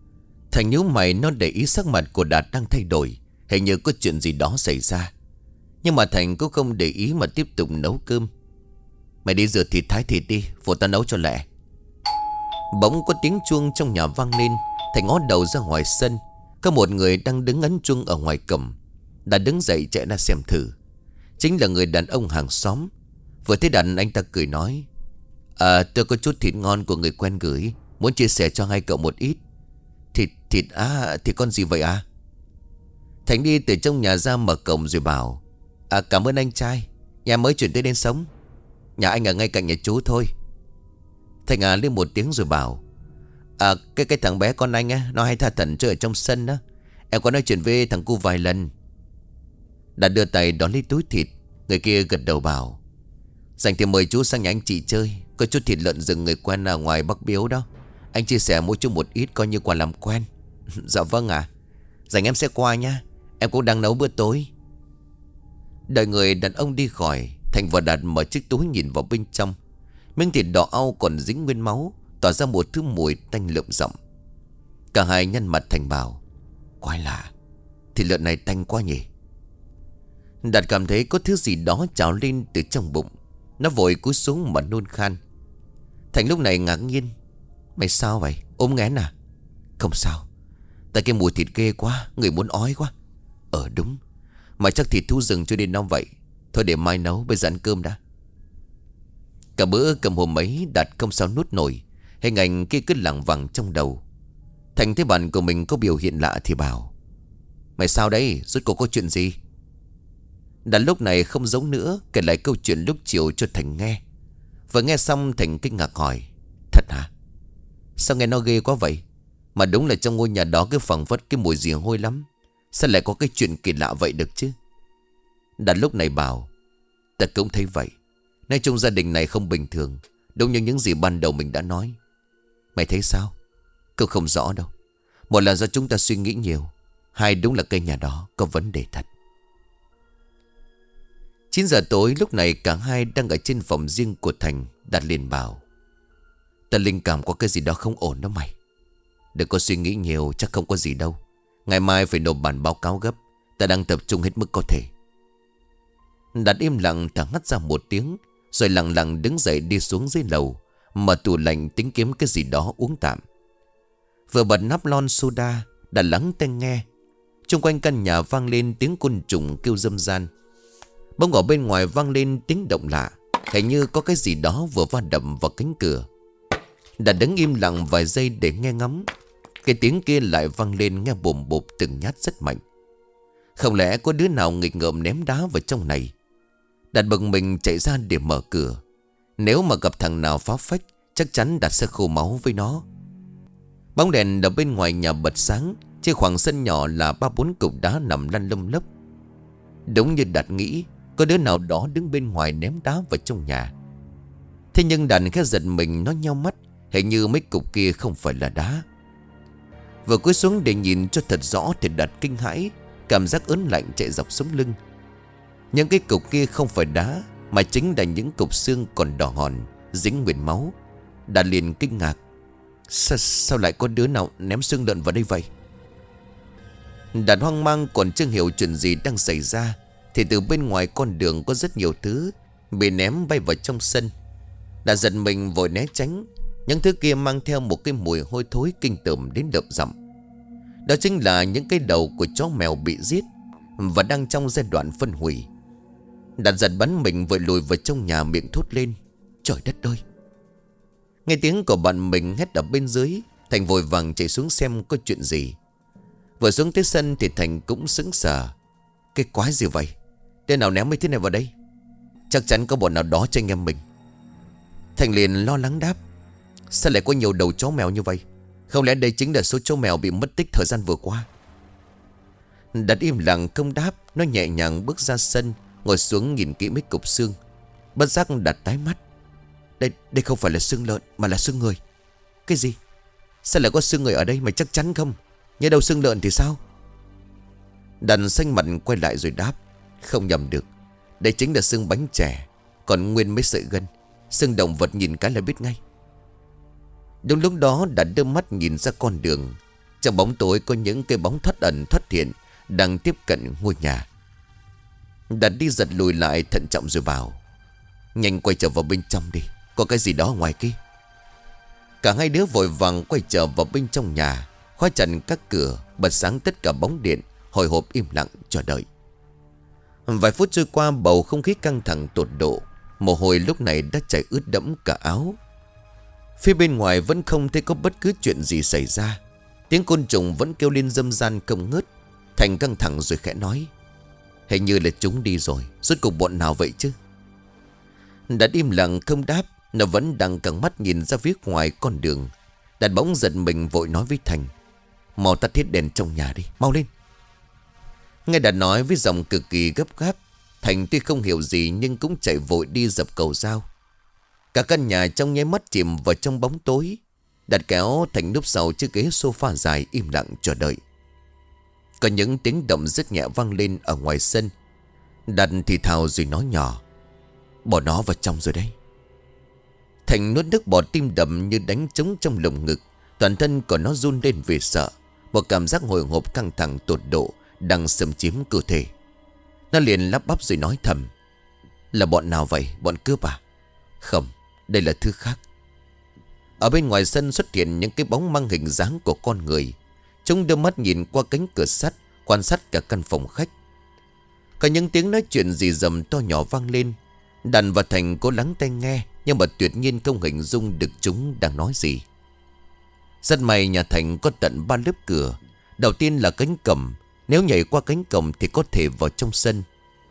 Thành nhíu mày, nó để ý sắc mặt của Đạt đang thay đổi. Hình như có chuyện gì đó xảy ra. Nhưng mà Thành cũng không để ý mà tiếp tục nấu cơm. Mày đi rửa thịt thái thịt đi, phụ tao nấu cho lẹ. Bỗng có tiếng chuông trong nhà vang lên. Thành ngó đầu ra ngoài sân. Có một người đang đứng ấn chuông ở ngoài cổng. Đã đứng dậy chạy ra xem thử. Chính là người đàn ông hàng xóm. Vừa thấy Đạt anh ta cười nói: tôi có chút thịt ngon của người quen gửi, muốn chia sẻ cho hai cậu một ít. Thịt thì con gì vậy à? Thành đi từ trong nhà ra mở cổng rồi bảo: cảm ơn anh trai, nhà mới chuyển tới đến sống. Nhà anh ở ngay cạnh nhà chú thôi. Thành lên một tiếng rồi bảo: cái thằng bé con anh á, nó hay tha thẩn chơi ở trong sân đó. Em có nói chuyện với thằng cu vài lần. Đã đưa tay đón lấy túi thịt. Người kia gật đầu bảo: dành thì mời chú sang nhà anh chị chơi. Có chút thịt lợn rừng người quen ở ngoài Bắc Biếu đó. Anh chia sẻ mỗi chú một ít coi như quà làm quen. Dạ vâng ạ. Dành em sẽ qua nha. Em cũng đang nấu bữa tối. Đợi người đàn ông đi khỏi, Thành và Đạt mở chiếc túi nhìn vào bên trong. Miếng thịt đỏ au còn dính nguyên máu, tỏa ra một thứ mùi tanh lợm giọng. Cả hai nhăn mặt. Thành bảo: quái lạ, thịt lợn này tanh quá nhỉ. Đạt cảm thấy có thứ gì đó trào lên từ trong bụng. Nó vội cúi xuống mà nôn khan. Thành lúc này ngạc nhiên: mày sao vậy, ốm nghén à? Không sao, tại cái mùi thịt ghê quá, người muốn ói quá. Đúng, mà chắc thịt thú rừng cho nên nó vậy. Thôi để mai nấu, bây giờ ăn cơm đã. Cả bữa cầm hôm ấy Đạt không sao nuốt nổi. Hình ảnh kia cứ lảng vảng trong đầu. Thành thấy bạn của mình có biểu hiện lạ thì bảo: mày sao đấy, rốt cuộc có chuyện gì? Đạt lúc này không giống nữa, kể lại câu chuyện lúc chiều cho Thành nghe. Vừa nghe xong Thành kinh ngạc hỏi: thật hả? Sao nghe nó ghê quá vậy? Mà đúng là trong ngôi nhà đó cứ phảng phất cái mùi gì hôi lắm. Sao lại có cái chuyện kỳ lạ vậy được chứ? Đạt lúc này bảo: ta cũng thấy vậy. Nói chung gia đình này không bình thường, đúng như những gì ban đầu mình đã nói. Mày thấy sao? Cũng không rõ đâu. Một là do chúng ta suy nghĩ nhiều, hai đúng là cây nhà đó có vấn đề thật. 9 giờ tối lúc này cả hai đang ở trên phòng riêng của Thành. Đạt liền bảo: ta linh cảm có cái gì đó không ổn đó mày. Đừng có suy nghĩ nhiều, chắc không có gì đâu. Ngày mai phải nộp bản báo cáo gấp. Ta đang tập trung hết mức có thể. Đạt im lặng thở hắt ra một tiếng, rồi lặng lặng đứng dậy đi xuống dưới lầu, mở tủ lạnh tính kiếm cái gì đó uống tạm. Vừa bật nắp lon soda, Đạt lắng tai nghe. Xung quanh căn nhà vang lên tiếng côn trùng kêu râm ran. Bỗng ở bên ngoài vang lên tiếng động lạ, hình như có cái gì đó vừa va đập vào cánh cửa. Đạt đứng im lặng vài giây để nghe ngắm. Cái tiếng kia lại vang lên nghe bồm bộp từng nhát rất mạnh. Không lẽ có đứa nào nghịch ngợm ném đá vào trong này? Đạt bực mình chạy ra để mở cửa. Nếu mà gặp thằng nào phá phách, chắc chắn Đạt sẽ khô máu với nó. Bóng đèn ở bên ngoài nhà bật sáng. Trên khoảng sân nhỏ là 3-4 cục đá nằm lăn lông lốc. Đúng như Đạt nghĩ, có đứa nào đó đứng bên ngoài ném đá vào trong nhà. Thế nhưng Đạt khẽ giật mình, nó nheo mắt. Hình như mấy cục kia không phải là đá. Vừa cúi xuống để nhìn cho thật rõ thì Đạt kinh hãi. Cảm giác ớn lạnh chạy dọc sống lưng. Những cái cục kia không phải đá, mà chính là những cục xương còn đỏ hòn, dính nguyên máu. Đạt liền kinh ngạc: Sao lại có đứa nào ném xương lợn vào đây vậy? Đạt hoang mang còn chưa hiểu chuyện gì đang xảy ra, thì từ bên ngoài con đường có rất nhiều thứ bị ném bay vào trong sân. Đạt giật mình vội né tránh. Những thứ kia mang theo một cái mùi hôi thối kinh tởm đến đậm rậm. Đó chính là những cái đầu của chó mèo bị giết và đang trong giai đoạn phân hủy. Đạt giật bắn mình vội lùi vào trong nhà, miệng thốt lên: trời đất ơi! Nghe tiếng của bạn mình hét ở bên dưới, Thành vội vàng chạy xuống xem có chuyện gì. Vừa xuống tới sân thì Thành cũng sững sờ. Cái quái gì vậy? Tên nào ném mấy thứ này vào đây? Chắc chắn có bọn nào đó cho anh em mình. Thành liền lo lắng đáp: sao lại có nhiều đầu chó mèo như vậy? Không lẽ đây chính là số chó mèo bị mất tích thời gian vừa qua? Đạt im lặng không đáp. Nó nhẹ nhàng bước ra sân, ngồi xuống nhìn kỹ mấy cục xương. Bất giác Đạt tái mắt. Đây không phải là xương lợn mà là xương người. Cái gì? Sao lại có xương người ở đây? Mày chắc chắn không? Nhớ đâu xương lợn thì sao? Đạt xanh mặt quay lại rồi đáp: không nhầm được. Đây chính là xương bánh chè, còn nguyên mấy sợi gân. Xương động vật nhìn cái là biết ngay. Đúng lúc đó Đạt đưa mắt nhìn ra con đường. Trong bóng tối có những cái bóng thoát ẩn thoát hiện đang tiếp cận ngôi nhà. Đạt đi giật lùi lại thận trọng rồi bảo: Nhanh quay trở vào bên trong đi, có cái gì đó ở ngoài kia. Cả hai đứa vội vàng quay trở vào bên trong nhà, khóa chặt các cửa, bật sáng tất cả bóng điện, hồi hộp im lặng chờ đợi. Vài phút trôi qua, bầu không khí căng thẳng tột độ. Mồ hôi lúc này đã chảy ướt đẫm cả áo. Phía bên ngoài vẫn không thấy có bất cứ chuyện gì xảy ra. Tiếng côn trùng vẫn kêu lên râm ran không ngớt. Thành căng thẳng rồi khẽ nói: Hình như là chúng đi rồi, rốt cuộc bọn nào vậy chứ? Đã im lặng không đáp. Nó vẫn đang căng mắt nhìn ra phía ngoài con đường. Đạt bỗng giật mình vội nói với Thành: Mau tắt hết đèn trong nhà đi, mau lên. Nghe Đạt nói với giọng cực kỳ gấp gáp, Thành tuy không hiểu gì nhưng cũng chạy vội đi dập cầu dao. Cả căn nhà trong nháy mắt chìm vào trong bóng tối. Đạt kéo Thành núp sau chiếc ghế sofa dài im lặng chờ đợi. Có những tiếng động rất nhẹ vang lên ở ngoài sân. Đạt thì thào rồi nói nhỏ: Bỏ nó vào trong rồi đấy. Thành nuốt nước bọt, tim đập như đánh trống trong lồng ngực. Toàn thân của nó run lên vì sợ. Một cảm giác hồi hộp căng thẳng tột độ đang xâm chiếm cơ thể. Nó liền lắp bắp rồi nói thầm: Là bọn nào vậy, bọn cướp à? Không, đây là thứ khác. Ở bên ngoài sân xuất hiện những cái bóng mang hình dáng của con người. Chúng đưa mắt nhìn qua cánh cửa sắt, quan sát cả căn phòng khách. Có những tiếng nói chuyện rì rầm to nhỏ vang lên. Đàn và Thành cố lắng tai nghe, nhưng mà tuyệt nhiên không hình dung được chúng đang nói gì. Rất may nhà Thành có tận 3 lớp cửa. Đầu tiên là cánh cổng. Nếu nhảy qua cánh cổng thì có thể vào trong sân.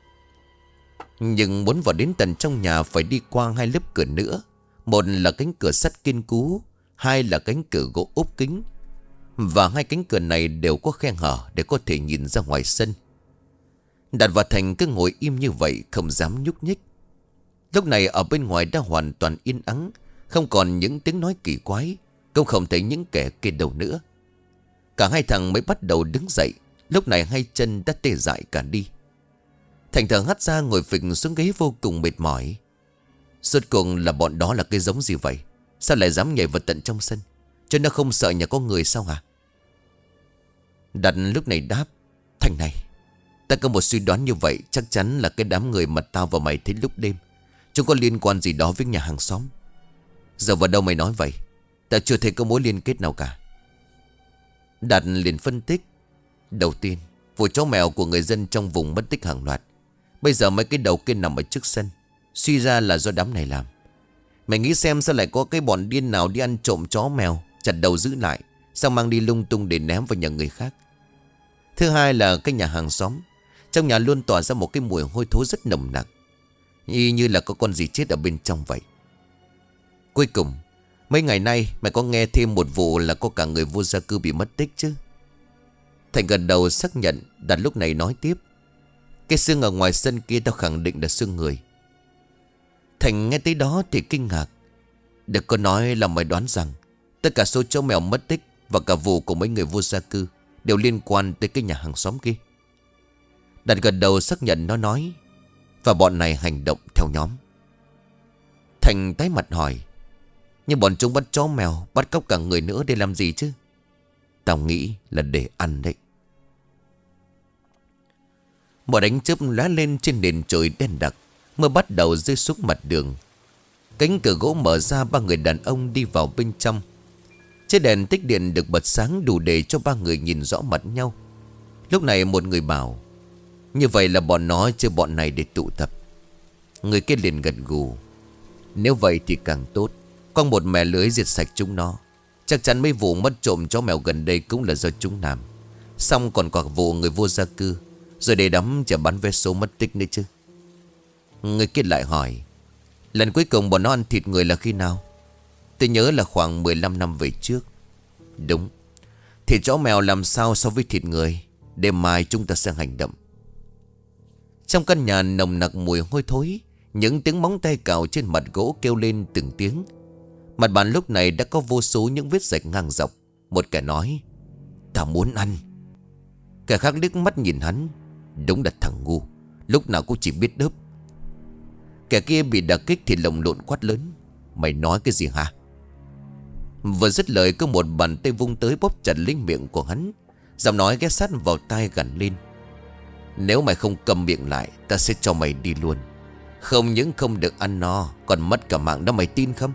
Nhưng muốn vào đến tận trong nhà phải đi qua 2 lớp cửa nữa. Một là cánh cửa sắt kiên cố, 2 là cánh cửa gỗ ốp kính. Và 2 cánh cửa này đều có khe hở để có thể nhìn ra ngoài sân. Đạt và Thành cứ ngồi im như vậy, không dám nhúc nhích. Lúc này ở bên ngoài đã hoàn toàn yên ắng. Không còn những tiếng nói kỳ quái, cũng không thấy những kẻ kê đầu nữa. Cả hai thằng mới bắt đầu đứng dậy. Lúc này hai chân đã tê dại cả đi. Thành thở hắt ra ngồi phịch xuống ghế vô cùng mệt mỏi. Rốt cuộc là bọn đó là cái giống gì vậy? Sao lại dám nhảy vào tận trong sân? Cho nó không sợ nhà có người sao hả? Đạt lúc này đáp: Thành này, ta có một suy đoán như vậy. Chắc chắn là cái đám người mà tao và mày thấy lúc đêm. Chúng có liên quan gì đó với nhà hàng xóm. Giờ vào đâu mày nói vậy? Ta chưa thấy có mối liên kết nào cả. Đạt liền phân tích: Đầu tiên, vụ chó mèo của người dân trong vùng mất tích hàng loạt. Bây giờ mấy cái đầu kia nằm ở trước sân. Suy ra là do đám này làm. Mày nghĩ xem sao lại có cái bọn điên nào đi ăn trộm chó mèo, chặt đầu giữ lại, xong mang đi lung tung để ném vào nhà người khác. Thứ hai là cái nhà hàng xóm. Trong nhà luôn tỏa ra một cái mùi hôi thối rất nồng nặc, y như là có con gì chết ở bên trong vậy. Cuối cùng, mấy ngày nay mày có nghe thêm một vụ là có cả người vô gia cư bị mất tích chứ? Thành gần đầu xác nhận. Đạt lúc này nói tiếp: Cái xương ở ngoài sân kia tao khẳng định là xương người. Thành nghe tới đó thì kinh ngạc. Được có nói là mày đoán rằng tất cả số chó mèo mất tích và cả vụ của mấy người vô gia cư đều liên quan tới cái nhà hàng xóm kia? Đạt gật đầu xác nhận. Nó nói: Và bọn này hành động theo nhóm. Thành tái mặt hỏi: Nhưng bọn chúng bắt chó mèo, bắt cóc cả người nữa để làm gì chứ? Tao nghĩ là để ăn đấy. Một ánh chớp lóe lên trên nền trời đen đặc. Mưa bắt đầu rơi xuống mặt đường. Cánh cửa gỗ mở ra, 3 người đàn ông đi vào bên trong. Chiếc đèn tích điện được bật sáng đủ để cho 3 người nhìn rõ mặt nhau. Lúc này một người bảo: Như vậy là bọn nó chưa bọn này để tụ tập. Người kia liền gật gù: Nếu vậy thì càng tốt. Quăng một mẻ lưới diệt sạch chúng nó. Chắc chắn mấy vụ mất trộm chó mèo gần đây cũng là do chúng làm. Xong còn có vụ người vô gia cư, rồi để đắm chả bắn vé số mất tích nữa chứ. Người kia lại hỏi: Lần cuối cùng bọn nó ăn thịt người là khi nào? Tôi nhớ là khoảng 15 năm về trước. Đúng. Thịt chó mèo làm sao so với thịt người? Đêm mai chúng ta sẽ hành động. Trong căn nhà nồng nặc mùi hôi thối. Những tiếng móng tay cào trên mặt gỗ kêu lên từng tiếng. Mặt bàn lúc này đã có vô số những vết rạch ngang dọc. Một kẻ nói: Ta muốn ăn. Kẻ khác liếc mắt nhìn hắn: Đúng là thằng ngu, lúc nào cũng chỉ biết đớp. Kẻ kia bị đả kích thì lồng lộn quát lớn: Mày nói cái gì hả? Vừa dứt lời có một bàn tay vung tới bóp chặt lấy miệng của hắn. Giọng nói ghé sát vào tai gằn lên: Nếu mày không cầm miệng lại, ta sẽ cho mày đi luôn. Không những không được ăn no, còn mất cả mạng đó, mày tin không?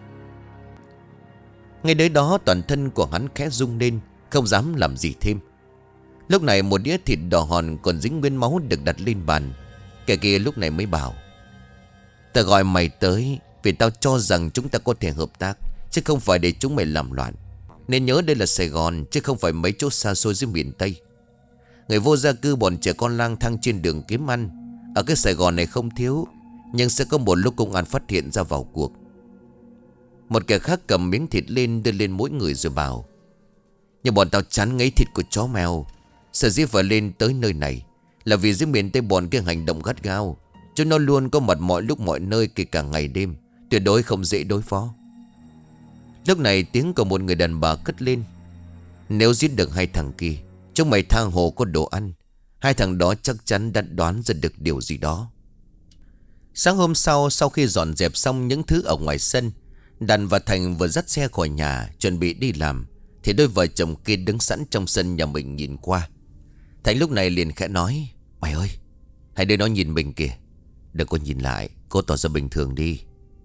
Ngay đến đó toàn thân của hắn khẽ rung lên, không dám làm gì thêm. Lúc này một đĩa thịt đỏ hòn còn dính nguyên máu được đặt lên bàn. Kẻ kia lúc này mới bảo: ta gọi mày tới vì tao cho rằng chúng ta có thể hợp tác, chứ không phải để chúng mày làm loạn. Nên nhớ đây là Sài Gòn, chứ không phải mấy chỗ xa xôi dưới miền Tây. Người vô gia cư bọn trẻ con lang thang trên đường kiếm ăn ở cái Sài Gòn này không thiếu, nhưng sẽ có một lúc công an phát hiện ra vào cuộc. Một kẻ khác cầm miếng thịt lên đưa lên mỗi người rồi bảo: nhưng bọn tao chán ngấy thịt của chó mèo. Sở dĩ phải lên tới nơi này là vì dưới miền Tây bọn cái hành động gắt gao. Chúng nó luôn có mặt mọi lúc mọi nơi, kể cả ngày đêm, tuyệt đối không dễ đối phó. Lúc này tiếng của một người đàn bà cất lên: nếu giết được hai thằng kia, chúng mày tha hồ có đồ ăn. Hai thằng đó chắc chắn đã đoán ra được điều gì đó. Sáng hôm sau khi dọn dẹp xong những thứ ở ngoài sân, Đàn và Thành vừa dắt xe khỏi nhà chuẩn bị đi làm, thì đôi vợ chồng kia đứng sẵn trong sân nhà mình nhìn qua. Thành lúc này liền khẽ nói: mày ơi, hai đứa nó nhìn mình kìa. Đừng có nhìn lại, cố tỏ ra bình thường đi.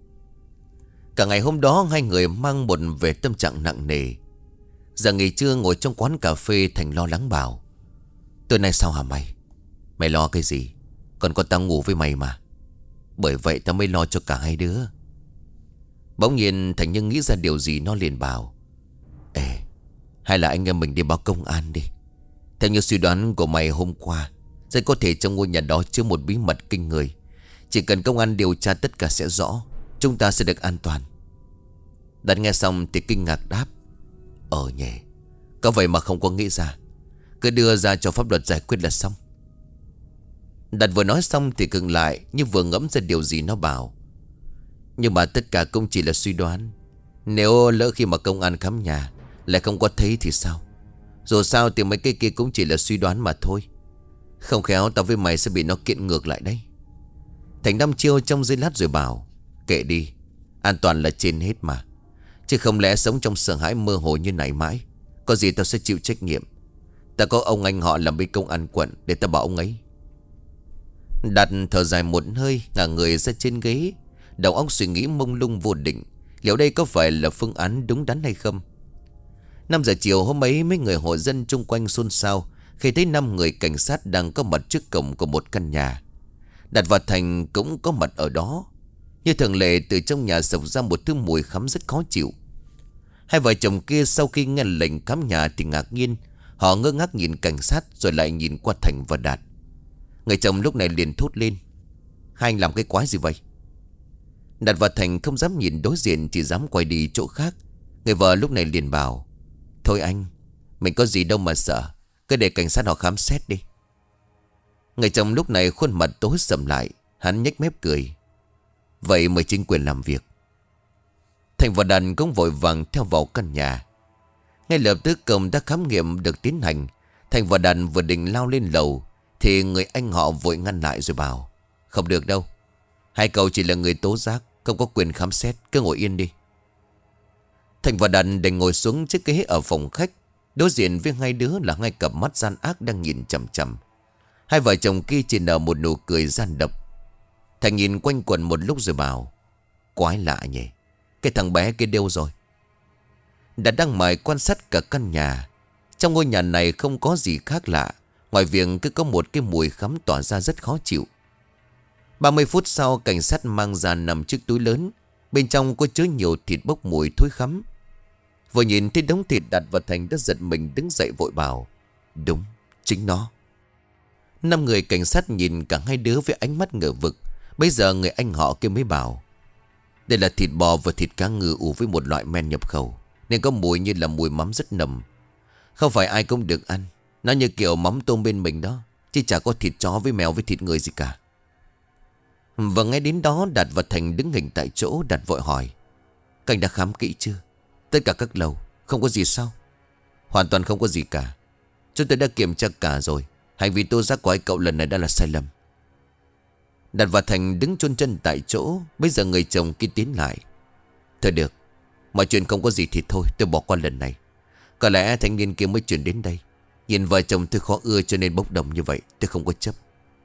Cả ngày hôm đó hai người mang một vẻ tâm trạng nặng nề. Giờ nghỉ trưa ngồi trong quán cà phê, Thành lo lắng bảo: tối nay sao hả mày? Mày lo cái gì? Còn có tao ngủ với mày mà. Bởi vậy tao mới lo cho cả hai đứa. Bỗng nhiên Thành nhưng nghĩ ra điều gì, nó liền bảo: ê, hay là anh em mình đi báo công an đi. Theo như suy đoán của mày hôm qua, rất có thể trong ngôi nhà đó chứa một bí mật kinh người. Chỉ cần công an điều tra tất cả sẽ rõ, chúng ta sẽ được an toàn. Đạt nghe xong thì kinh ngạc đáp: nhỉ, có vậy mà không có nghĩ ra. Cứ đưa ra cho pháp luật giải quyết là xong. Đạt vừa nói xong thì cứng lại, như vừa ngẫm ra điều gì, nó bảo: nhưng mà tất cả cũng chỉ là suy đoán. Nếu lỡ khi mà công an khám nhà lại không có thấy thì sao? Dù sao thì mấy cái kia cũng chỉ là suy đoán mà thôi. Không khéo tao với mày sẽ bị nó kiện ngược lại đấy. Thành đăm chiêu trong giây lát rồi bảo: kệ đi, an toàn là trên hết mà. Chứ không lẽ sống trong sợ hãi mơ hồ như này mãi. Có gì tao sẽ chịu trách nhiệm. Ta có ông anh họ làm bên công an quận để tao bảo ông ấy. Đạt thở dài một hơi, ngả người ra trên ghế, đầu óc suy nghĩ mông lung vô định. Liệu đây có phải là phương án đúng đắn hay không? 5 giờ chiều hôm ấy, mấy người hộ dân chung quanh xôn xao khi thấy 5 người cảnh sát đang có mặt trước cổng của một căn nhà. Đạt và Thành cũng có mặt ở đó. Như thường lệ, từ trong nhà xộc ra một thứ mùi khắm rất khó chịu. Hai vợ chồng kia sau khi nghe lệnh khám nhà thì ngạc nhiên. Họ ngơ ngác nhìn cảnh sát rồi lại nhìn qua Thành và Đạt. Người chồng lúc này liền thốt lên: hai anh làm cái quái gì vậy? Đạt và Thành không dám nhìn đối diện, chỉ dám quay đi chỗ khác. Người vợ lúc này liền bảo: thôi anh, mình có gì đâu mà sợ, cứ để cảnh sát họ khám xét đi. Người chồng lúc này khuôn mặt tối sầm lại, hắn nhếch mép cười: vậy mời chính quyền làm việc. Thành và Đạt cũng vội vàng theo vào căn nhà. Ngay lập tức công tác khám nghiệm được tiến hành. Thành và Đạt vừa định lao lên lầu thì người anh họ vội ngăn lại rồi bảo: không được đâu, hai cậu chỉ là người tố giác, không có quyền khám xét, cứ ngồi yên đi. Thành và Đạt đành ngồi xuống chiếc ghế ở phòng khách. Đối diện với hai đứa là hai cặp mắt gian ác đang nhìn chằm chằm. Hai vợ chồng kia chỉ nở một nụ cười gian độc. Thành nhìn quanh quẩn một lúc rồi bảo: quái lạ nhỉ, cái thằng bé kia đâu rồi? Đã đang mải quan sát cả căn nhà. Trong ngôi nhà này không có gì khác lạ, ngoài việc cứ có một cái mùi khắm tỏa ra rất khó chịu. 30 phút sau, cảnh sát mang ra 5 chiếc túi lớn, bên trong có chứa nhiều thịt bốc mùi thối khắm. Vừa nhìn thấy đống thịt, Đạt và Thành đã giật mình đứng dậy vội bảo: đúng, chính nó. 5 người cảnh sát nhìn cả hai đứa với ánh mắt ngờ vực. Bây giờ người anh họ kia mới bảo: đây là thịt bò và thịt cá ngừ ủ với một loại men nhập khẩu, nên có mùi như là mùi mắm rất nồng. Không phải ai cũng được ăn, nó như kiểu mắm tôm bên mình đó, chứ chả có thịt chó với mèo với thịt người gì cả. Và ngay đến đó, Đạt và Thành đứng hình tại chỗ. Đạt vội hỏi: các anh đã khám kỹ chưa? Tất cả các lầu không có gì sao? Hoàn toàn không có gì cả. Chúng tôi đã kiểm tra cả rồi. Hành vi tố giác của hai cậu lần này đã là sai lầm. Đạt và Thành đứng chôn chân tại chỗ. Bây giờ người chồng kia tiến lại: thôi được, mọi chuyện không có gì thì thôi, tôi bỏ qua lần này. Có lẽ thanh niên kia mới chuyển đến đây. Nhìn vợ chồng tôi khó ưa cho nên bốc đồng như vậy, tôi không có chấp.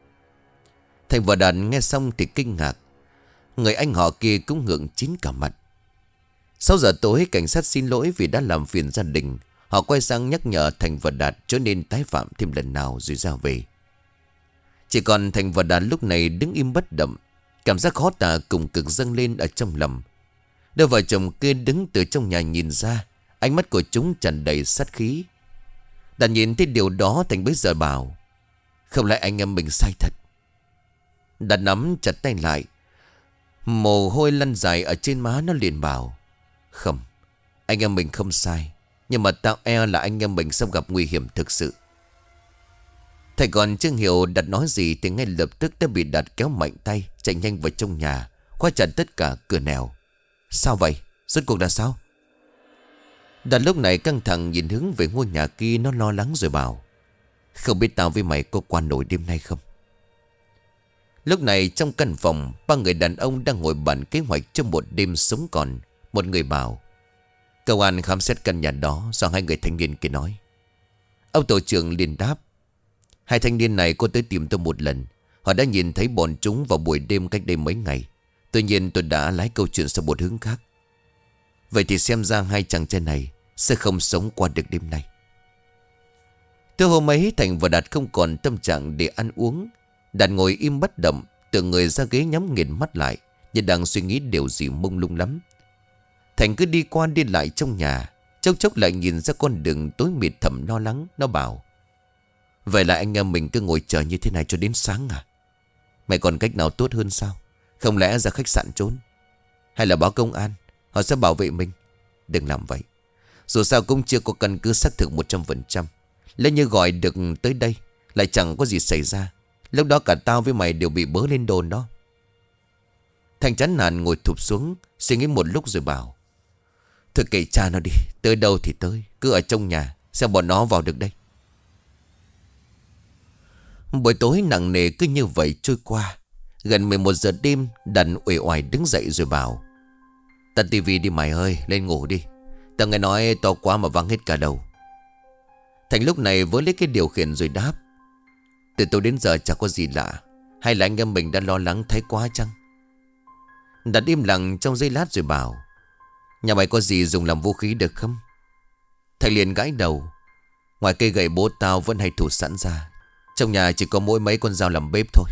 Thành và Đạt nghe xong thì kinh ngạc. Người anh họ kia cũng ngượng chín cả mặt. 6 giờ tối, cảnh sát xin lỗi vì đã làm phiền gia đình. Họ quay sang nhắc nhở Thành và Đạt trở nên tái phạm thêm lần nào rồi ra về. Chỉ còn Thành và Đạt lúc này đứng im bất động. Cảm giác khó tả cùng cực dâng lên ở trong lòng. Đôi vợ chồng kia đứng từ trong nhà nhìn ra. Ánh mắt của chúng tràn đầy sát khí. Đạt nhìn thấy điều đó, Thành bấy giờ bảo: không lẽ anh em mình sai thật? Đạt nắm chặt tay lại, mồ hôi lăn dài ở trên má. Nó liền bảo: không, anh em mình không sai. Nhưng mà tao e là anh em mình sắp gặp nguy hiểm thực sự. Thầy còn chưa hiểu Đạt nói gì thì ngay lập tức đã bị Đạt kéo mạnh tay, chạy nhanh vào trong nhà, khóa chặt tất cả cửa nẻo. Sao vậy? Rốt cuộc là sao? Đạt lúc này căng thẳng nhìn hướng về ngôi nhà kia. Nó lo lắng rồi bảo: không biết tao với mày có qua nổi đêm nay không? Lúc này trong căn phòng, 3 người đàn ông đang ngồi bàn kế hoạch cho một đêm sống còn. Một người bảo: công an khám xét căn nhà đó do 2 người thanh niên kia nói. Ông tổ trưởng liền đáp: 2 thanh niên này có tới tìm tôi một lần. Họ đã nhìn thấy bọn chúng vào buổi đêm cách đây mấy ngày. Tuy nhiên tôi đã lái câu chuyện sang một hướng khác. Vậy thì xem ra 2 chàng trai này sẽ không sống qua được đêm nay. Từ hôm ấy, Thành và Đạt không còn tâm trạng để ăn uống. Đạt ngồi im bất động, tựa người ra ghế nhắm nghiền mắt lại, như đang suy nghĩ điều gì mông lung lắm. Thành cứ đi qua đi lại trong nhà, chốc chốc lại nhìn ra con đường tối mịt thầm lo lắng. Nó bảo: vậy là anh em mình cứ ngồi chờ như thế này cho đến sáng à? Mày còn cách nào tốt hơn sao? Không lẽ ra khách sạn trốn? Hay là báo công an? Họ sẽ bảo vệ mình. Đừng làm vậy. Dù sao cũng chưa có căn cứ xác thực 100%. Lỡ như gọi được tới đây lại chẳng có gì xảy ra, lúc đó cả tao với mày đều bị bớ lên đồn đó. Thành chán nản ngồi thụp xuống, suy nghĩ một lúc rồi bảo: thôi kệ cha nó đi, tới đâu thì tới, cứ ở trong nhà xem bọn nó vào được đây. Buổi tối nặng nề cứ như vậy trôi qua. Gần 11 giờ đêm, Đạt uể oải đứng dậy rồi bảo: tắt tivi đi mày ơi, lên ngủ đi. Tao nghe nói to quá mà văng hết cả đầu. Thành lúc này với lấy cái điều khiển rồi đáp: từ tối đến giờ chẳng có gì lạ. Hay là anh em mình đã lo lắng thái quá chăng? Đạt im lặng trong giây lát rồi bảo: nhà mày có gì dùng làm vũ khí được không? Thành liền gãi đầu: ngoài cây gậy bố tao vẫn hay thủ sẵn ra. Trong nhà chỉ có mỗi mấy con dao làm bếp thôi.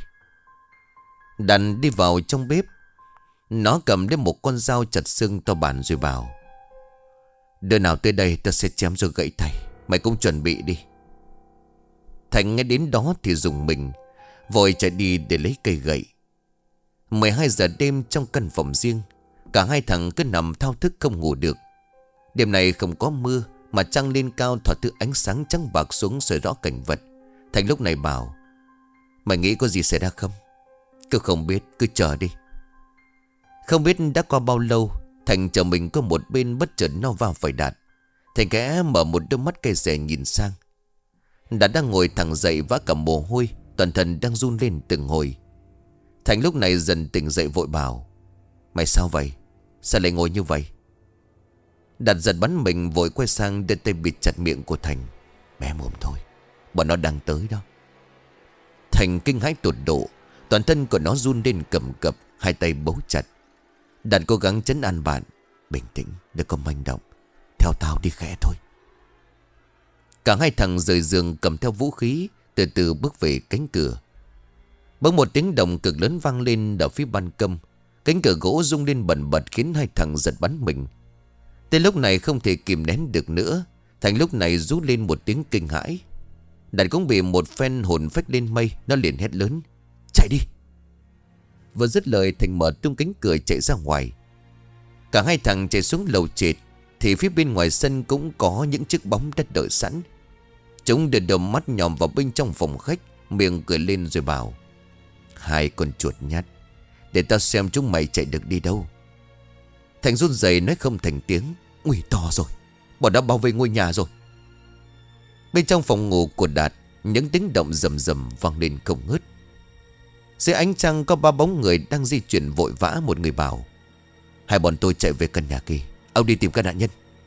Đạt đi vào trong bếp. Nó cầm đến một con dao chặt xương to bản rồi bảo: đứa nào tới đây tao sẽ chém rồi gãy tay. Mày cũng chuẩn bị đi. Thành nghe đến đó thì rùng mình, vội chạy đi để lấy cây gậy. 12 giờ đêm trong căn phòng riêng, cả 2 thằng cứ nằm thao thức không ngủ được. Đêm này không có mưa, mà trăng lên cao thỏa thứ ánh sáng trắng bạc xuống soi rõ cảnh vật. Thành lúc này bảo: mày nghĩ có gì xảy ra không? Cứ không biết, cứ chờ đi. Không biết đã qua bao lâu, Thành chờ mình có một bên bất chợt nó vào phải Đạt. Thành khẽ mở một đôi mắt cay xè nhìn sang. Đạt đang ngồi thẳng dậy vã cả mồ hôi, toàn thân đang run lên từng hồi. Thành lúc này dần tỉnh dậy vội bảo: mày sao vậy? Sao lại ngồi như vậy? Đạt giật bắn mình vội quay sang đưa tay bịt chặt miệng của Thành. Bé mồm thôi, bọn nó đang tới đó. Thành kinh hãi tột độ, toàn thân của nó run lên cầm cập, 2 tay bấu chặt. Đạt cố gắng trấn an bạn: bình tĩnh, đừng có manh động, theo tao đi khẽ thôi. Cả 2 thằng rời giường cầm theo vũ khí, từ từ bước về cánh cửa. Bỗng một tiếng động cực lớn vang lên ở phía ban công. Cánh cửa gỗ rung lên bần bật khiến 2 thằng giật bắn mình. Tới lúc này không thể kìm nén được nữa, Thành lúc này rú lên một tiếng kinh hãi. Đạt cũng bị một phen hồn phách lên mây. Nó liền hét lớn: chạy đi! Vừa dứt lời, Thành mở tung cánh cửa chạy ra ngoài. Cả 2 thằng chạy xuống lầu trệt, thì phía bên ngoài sân cũng có những chiếc bóng đất đợi sẵn. Chúng đưa đầu mắt nhòm vào bên trong phòng khách, miệng cười lên rồi bảo: 2 con chuột nhát, để tao xem chúng mày chạy được đi đâu. Thành run rẩy nói không thành tiếng: ui, to rồi, bọn đã bao vây ngôi nhà rồi. Bên trong phòng ngủ của Đạt, những tiếng động rầm rầm vang lên không ngớt. Dưới ánh trăng có 3 bóng người đang di chuyển vội vã. Một người bảo: 2 bọn tôi chạy về căn nhà kia, ông đi tìm các nạn nhân.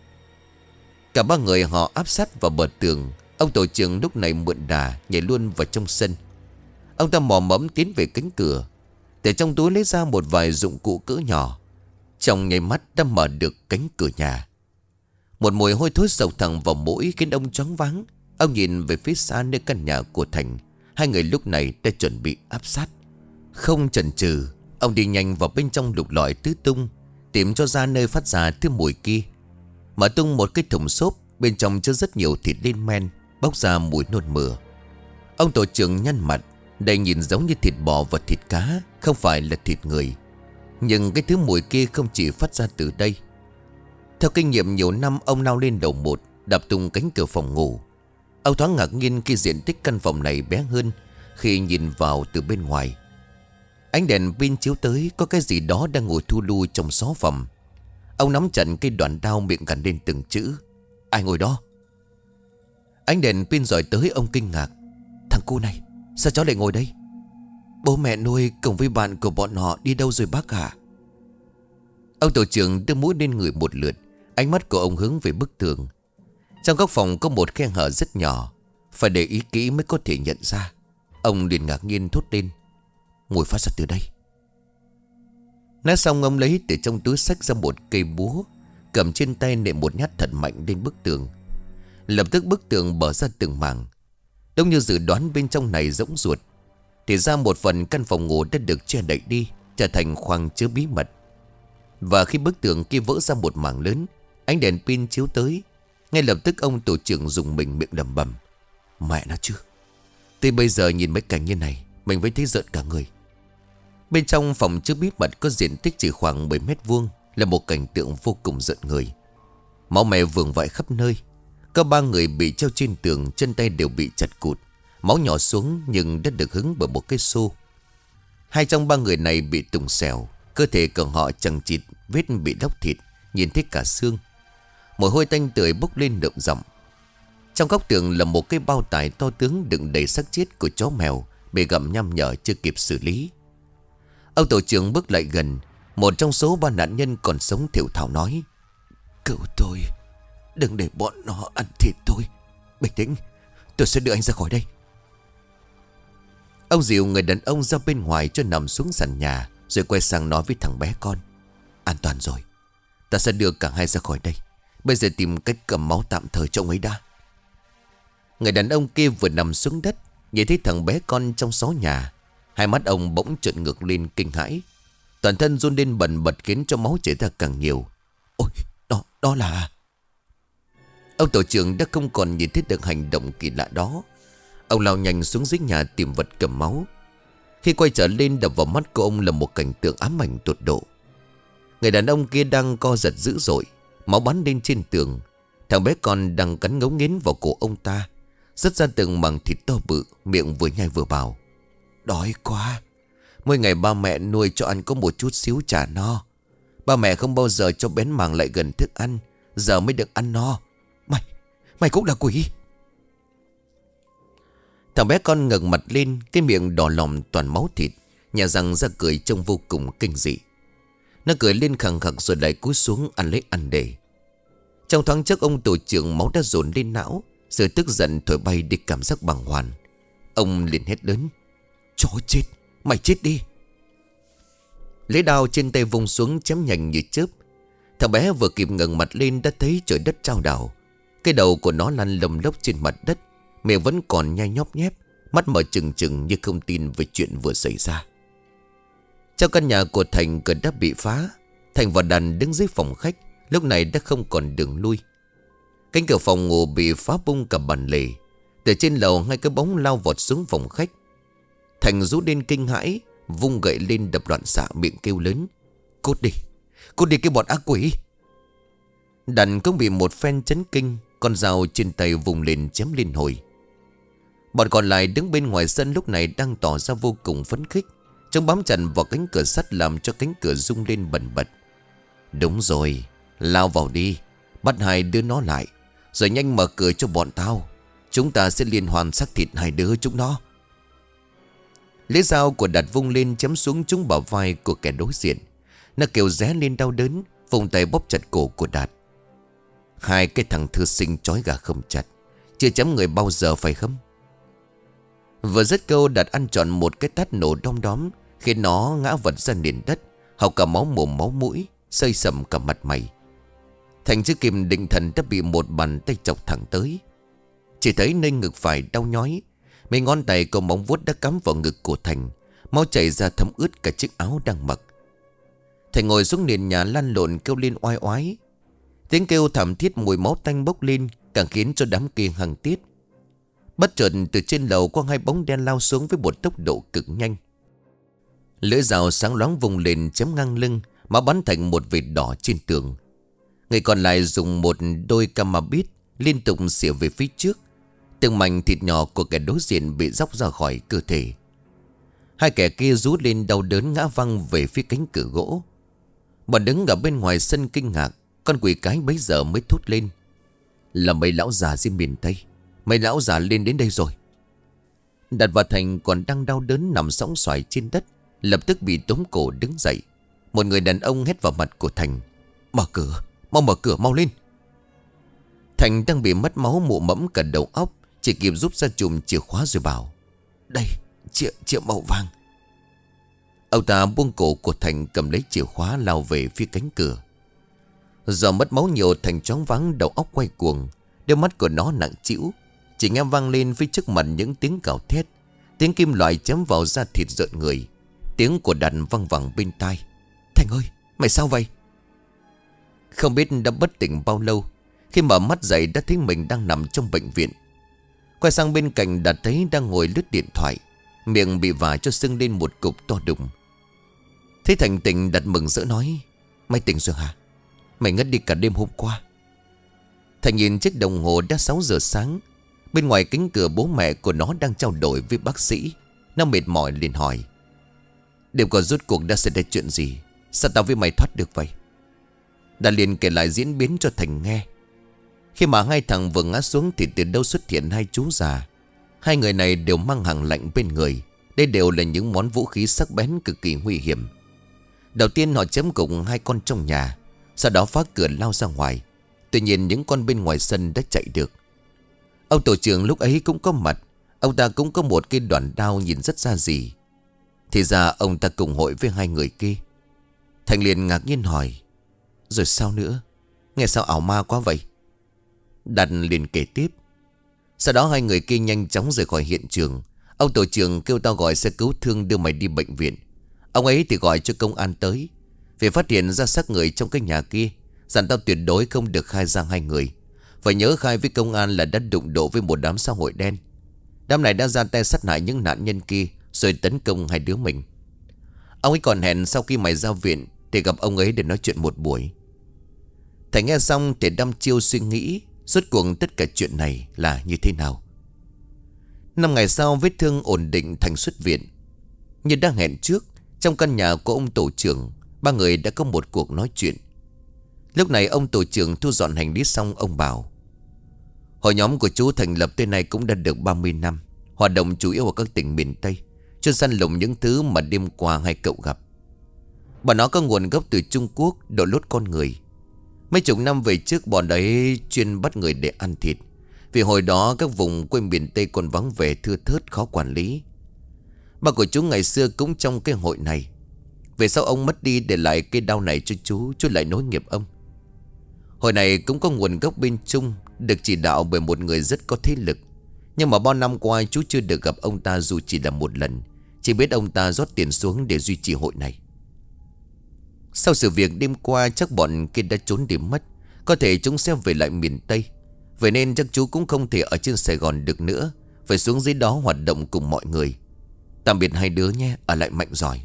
Cả 3 người họ áp sát vào bờ tường. Ông tổ trưởng lúc này mượn đà nhảy luôn vào trong sân. Ông ta mò mẫm tiến về cánh cửa. Từ trong túi lấy ra một vài dụng cụ cỡ nhỏ. Trong nháy mắt đã mở được cánh cửa nhà. Một mùi hôi thối sộc thẳng vào mũi khiến ông choáng váng. Ông nhìn về phía xa nơi căn nhà của Thành. Hai người lúc này đã chuẩn bị áp sát. Không chần chừ, ông đi nhanh vào bên trong lục lọi tứ tung, tìm cho ra nơi phát ra thứ mùi kia. Mở tung một cái thùng xốp, bên trong chứa rất nhiều thịt lên men, bốc ra mùi nôn mửa. Ông tổ trưởng nhăn mặt. Đây nhìn giống như thịt bò và thịt cá, không phải là thịt người. Nhưng cái thứ mùi kia không chỉ phát ra từ đây. Theo kinh nghiệm nhiều năm, ông lao lên đầu một, đạp tung cánh cửa phòng ngủ. Ông thoáng ngạc nhiên khi diện tích căn phòng này bé hơn khi nhìn vào từ bên ngoài. Ánh đèn pin chiếu tới, có cái gì đó đang ngồi thu lu trong xó phòng. Ông nắm chặt cây đoạn đao, miệng gằn lên từng chữ: "Ai ngồi đó?" Ánh đèn pin dọi tới, ông kinh ngạc: "Thằng cu này, sao cháu lại ngồi đây? Bố mẹ nuôi cùng với bạn của bọn họ đi đâu rồi bác hả?" Ông tổ trưởng đưa mũi lên người một lượt. Ánh mắt của ông hướng về bức tường. Trong góc phòng có một khe hở rất nhỏ, phải để ý kỹ mới có thể nhận ra. Ông liền ngạc nhiên thốt lên: "Mùi phát ra từ đây." Nói xong, ông lấy từ trong túi xách ra một cây búa, cầm trên tay nện một nhát thật mạnh lên bức tường. Lập tức bức tường bở ra từng mảng. Đúng như dự đoán, bên trong này rỗng ruột. Thì ra một phần căn phòng ngủ đã được che đậy đi, trở thành khoang chứa bí mật. Và khi bức tường kia vỡ ra một mảng lớn, ánh đèn pin chiếu tới, ngay lập tức ông tổ trưởng dùng mình, miệng lẩm bẩm: "Mẹ nó chứ, tới bây giờ nhìn mấy cảnh như này mình vẫn thấy rợn cả người." Bên trong phòng chứa bí mật có diện tích chỉ khoảng 10 mét vuông, là một cảnh tượng vô cùng rợn người. Máu me vương vãi khắp nơi. Có 3 người bị treo trên tường, chân tay đều bị chặt cụt, máu nhỏ xuống nhưng đã được hứng bởi một cái xô. 2 trong 3 người này bị tùng xẻo, cơ thể của họ chằng chịt vết bị đóc thịt, nhìn thấy cả xương. Mùi hôi tanh tưởi bốc lên đậm rộng. Trong góc tường là một cái bao tải to tướng đựng đầy xác chết của chó mèo bị gặm nham nhở chưa kịp xử lý. Ông tổ trưởng bước lại gần. Một trong số 3 nạn nhân còn sống thều thào nói: "Cứu tôi, đừng để bọn nó ăn thịt tôi. Bình tĩnh, tôi sẽ đưa anh ra khỏi đây." Ông dìu người đàn ông ra bên ngoài cho nằm xuống sàn nhà, rồi quay sang nói với thằng bé con: "An toàn rồi, ta sẽ đưa cả hai ra khỏi đây. Bây giờ tìm cách cầm máu tạm thời cho ông ấy đã." Người đàn ông kia vừa nằm xuống đất, nhìn thấy thằng bé con trong xó nhà. Hai mắt ông bỗng trợn ngược lên kinh hãi. Toàn thân run lên bần bật khiến cho máu chảy ra càng nhiều. "Ôi, đó là..." Ông tổ trưởng đã không còn nhìn thấy được hành động kỳ lạ đó. Ông lao nhanh xuống dưới nhà tìm vật cầm máu. Khi quay trở lên, đập vào mắt của ông là một cảnh tượng ám ảnh tột độ. Người đàn ông kia đang co giật dữ dội, máu bắn lên trên tường. Thằng bé con đang cắn ngấu nghiến vào cổ ông ta, rớt ra từng mảng thịt to bự, miệng vừa nhai vừa bảo: "Đói quá. Mỗi ngày ba mẹ nuôi cho ăn có một chút xíu chả no. Ba mẹ không bao giờ cho bén mảng lại gần thức ăn, giờ mới được ăn no. Mày cũng là quỷ." Thằng bé con ngẩng mặt lên, cái miệng đỏ lòm toàn máu thịt, nhà răng ra cười trông vô cùng kinh dị. Nó cười lên khằng khặc rồi lại cúi xuống ăn lấy ăn để. Trong thoáng chốc, ông tổ trưởng máu đã dồn lên não, sự tức giận thổi bay đi cảm giác bàng hoàng. Ông liền hét lớn: "Chó chết, mày chết đi!" Lấy đao trên tay vung xuống chém nhanh như chớp. Thằng bé vừa kịp ngẩng mặt lên đã thấy trời đất chao đảo. Cái đầu của nó lăn lồng lốc trên mặt đất, miệng vẫn còn nhai nhóp nhép, mắt mở trừng trừng như không tin về chuyện vừa xảy ra. Trong căn nhà của Thành, cửa đã bị phá. Thành và Đàn đứng dưới phòng khách, lúc này đã không còn đường lui. Cánh cửa phòng ngủ bị phá bung cả bàn lề. Từ trên lầu, hai cái bóng lao vọt xuống phòng khách. Thành rú lên kinh hãi, vung gậy lên đập loạn xạ, miệng kêu lớn: Cút đi cái bọn ác quỷ!" Đàn cũng bị một phen chấn kinh, con dao trên tay vùng lên chém liên hồi. Bọn còn lại đứng bên ngoài sân lúc này đang tỏ ra vô cùng phấn khích. Chúng bám chặt vào cánh cửa sắt làm cho cánh cửa rung lên bần bật. "Đúng rồi, lao vào đi, bắt hai đứa nó lại, rồi nhanh mở cửa cho bọn tao. Chúng ta sẽ liên hoàn xác thịt hai đứa chúng nó." Lấy dao của Đạt vung lên chém xuống trúng bả vai của kẻ đối diện. Nó kêu ré lên đau đớn, vùng tay bóp chặt cổ của Đạt. "Hai cái thằng thư sinh trói gà không chặt, chưa chém người bao giờ phải không?" Vừa dứt câu, Đạt ăn trọn một cái tát nổ đom đóm, khiến nó ngã vật ra nền đất, hộc cả máu mồm máu mũi, xây sầm cả mặt mày. Thành chưa kịp định thần đã bị một bàn tay chọc thẳng tới. Chỉ thấy nơi ngực phải đau nhói, mấy ngón tay có móng vuốt đã cắm vào ngực của Thành. Máu chảy ra thấm ướt cả chiếc áo đang mặc. Thành ngồi xuống nền nhà lăn lộn kêu lên oai oái. Tiếng kêu thảm thiết mùi máu tanh bốc lên, càng khiến cho đám kia hằng tiết. Bất chợt từ trên lầu có hai bóng đen lao xuống với một tốc độ cực nhanh. Lưỡi dao sáng loáng vùng lên chém ngang lưng, máu bắn thành một vệt đỏ trên tường. Người còn lại dùng một đôi camabit liên tục xỉa về phía trước. Từng mảnh thịt nhỏ của kẻ đối diện bị róc ra khỏi cơ thể. Hai kẻ kia rú lên đau đớn ngã văng về phía cánh cửa gỗ. Bọn đứng ở bên ngoài sân kinh ngạc. Con quỷ cái bấy giờ mới thốt lên: là mấy lão già dưới miền Tây. Mấy lão già lên đến đây rồi. Đạt và Thành còn đang đau đớn nằm sõng xoài trên đất, lập tức bị tóm cổ đứng dậy. Một người đàn ông hét vào mặt của Thành: mở cửa, mau mở cửa, mau lên. Thành đang bị mất máu mụ mẫm cả đầu óc, chỉ kịp rút ra chùm chìa khóa rồi bảo: đây, chìa màu vàng. Ông ta buông cổ của Thành, cầm lấy chìa khóa lao về phía cánh cửa. Do mất máu nhiều, Thành choáng váng, đầu óc quay cuồng, đôi mắt của nó nặng trĩu. Chỉ nghe vang lên phía trước mặt những tiếng gào thét, tiếng kim loại chém vào da thịt rợn người. Tiếng của Đạt văng vẳng bên tai: Thành ơi, mày sao vậy? Không biết đã bất tỉnh bao lâu, khi mở mắt dậy đã thấy mình đang nằm trong bệnh viện. Quay sang bên cạnh, Đạt thấy đang ngồi lướt điện thoại, miệng bị vả cho sưng lên một cục to đùng. Thấy Thành tỉnh, Đạt mừng rỡ nói: mày tỉnh rồi hả? Mày ngất đi cả đêm hôm qua. Thành nhìn chiếc đồng hồ đã 6 giờ sáng. Bên ngoài cánh cửa bố mẹ của nó đang trao đổi với bác sĩ. Nó mệt mỏi liền hỏi: đêm qua rốt cuộc đã xảy ra chuyện gì? Sao tao với mày thoát được vậy? Đạt liền kể lại diễn biến cho Thành nghe. Khi mà hai thằng vừa ngã xuống thì từ đâu xuất hiện hai chú già. Hai người này đều mang hàng lạnh bên người. Đây đều là những món vũ khí sắc bén cực kỳ nguy hiểm. Đầu tiên họ chém gục hai con trong nhà, sau đó phá cửa lao ra ngoài. Tuy nhiên những con bên ngoài sân đã chạy được. Ông tổ trưởng lúc ấy cũng có mặt. Ông ta cũng có một cái đoạn đao nhìn rất ra gì. Thì ra ông ta cùng hội với hai người kia. Thành liền ngạc nhiên hỏi: rồi sao nữa? Nghe sao ảo ma quá vậy? Đạt liền kể tiếp: sau đó hai người kia nhanh chóng rời khỏi hiện trường. Ông tổ trưởng kêu tao gọi xe cứu thương đưa mày đi bệnh viện. Ông ấy thì gọi cho công an tới. Vì phát hiện ra xác người trong cái nhà kia, dặn tao tuyệt đối không được khai ra hai người. Phải nhớ khai với công an là đã đụng độ với một đám xã hội đen. Đám này đã ra tay sát hại những nạn nhân kia, rồi tấn công hai đứa mình. Ông ấy còn hẹn sau khi mày ra viện thì gặp ông ấy để nói chuyện một buổi. Thành nghe xong thì đăm chiêu suy nghĩ rốt cuộc tất cả chuyện này là như thế nào. 5 ngày sau, vết thương ổn định, Thành xuất viện. Như đã hẹn trước, trong căn nhà của ông tổ trưởng, ba người đã có một cuộc nói chuyện. Lúc này ông tổ trưởng thu dọn hành lý xong, ông bảo: hội nhóm của chú thành lập tới nay cũng đã được 30 năm. Hoạt động chủ yếu ở các tỉnh miền Tây, chuyên săn lùng những thứ mà đêm qua hai cậu gặp. Bọn nó có nguồn gốc từ Trung Quốc, đội lốt con người. Mấy chục năm về trước, bọn đấy chuyên bắt người để ăn thịt. Vì hồi đó các vùng quê miền Tây còn vắng vẻ, thưa thớt, khó quản lý. Ba của chú ngày xưa cũng trong cái hội này. Về sau ông mất đi để lại cái đau này cho chú lại nối nghiệp ông. Hội này cũng có nguồn gốc bên Trung, được chỉ đạo bởi một người rất có thế lực. Nhưng mà bao năm qua chú chưa được gặp ông ta dù chỉ là một lần. Chỉ biết ông ta rót tiền xuống để duy trì hội này. Sau sự việc đêm qua chắc bọn kia đã trốn đi mất. Có thể chúng sẽ về lại miền Tây. Vậy nên chắc chú cũng không thể ở trên Sài Gòn được nữa, phải xuống dưới đó hoạt động cùng mọi người. Tạm biệt hai đứa nhé, ở lại mạnh giỏi.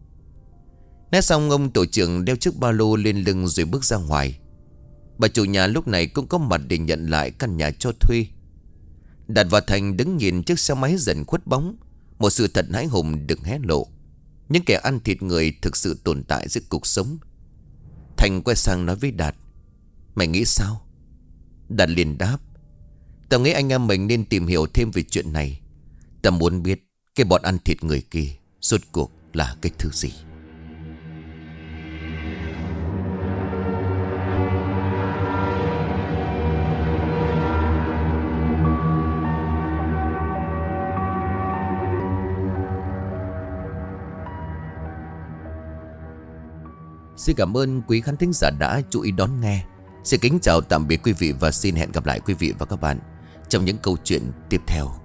Nói xong, ông tổ trưởng đeo chiếc ba lô lên lưng rồi bước ra ngoài. Bà chủ nhà lúc này cũng có mặt để nhận lại căn nhà cho thuê. Đạt và Thành đứng nhìn chiếc xe máy dần khuất bóng. Một sự thật hãi hùng được hé lộ. Những kẻ ăn thịt người thực sự tồn tại giữa cuộc sống. Thành quay sang nói với Đạt: mày nghĩ sao? Đạt liền đáp: tao nghĩ anh em mình nên tìm hiểu thêm về chuyện này. Tao muốn biết cái bọn ăn thịt người kia rốt cuộc là cái thứ gì. Xin cảm ơn quý khán thính giả đã chú ý đón nghe. Xin kính chào tạm biệt quý vị và xin hẹn gặp lại quý vị và các bạn trong những câu chuyện tiếp theo.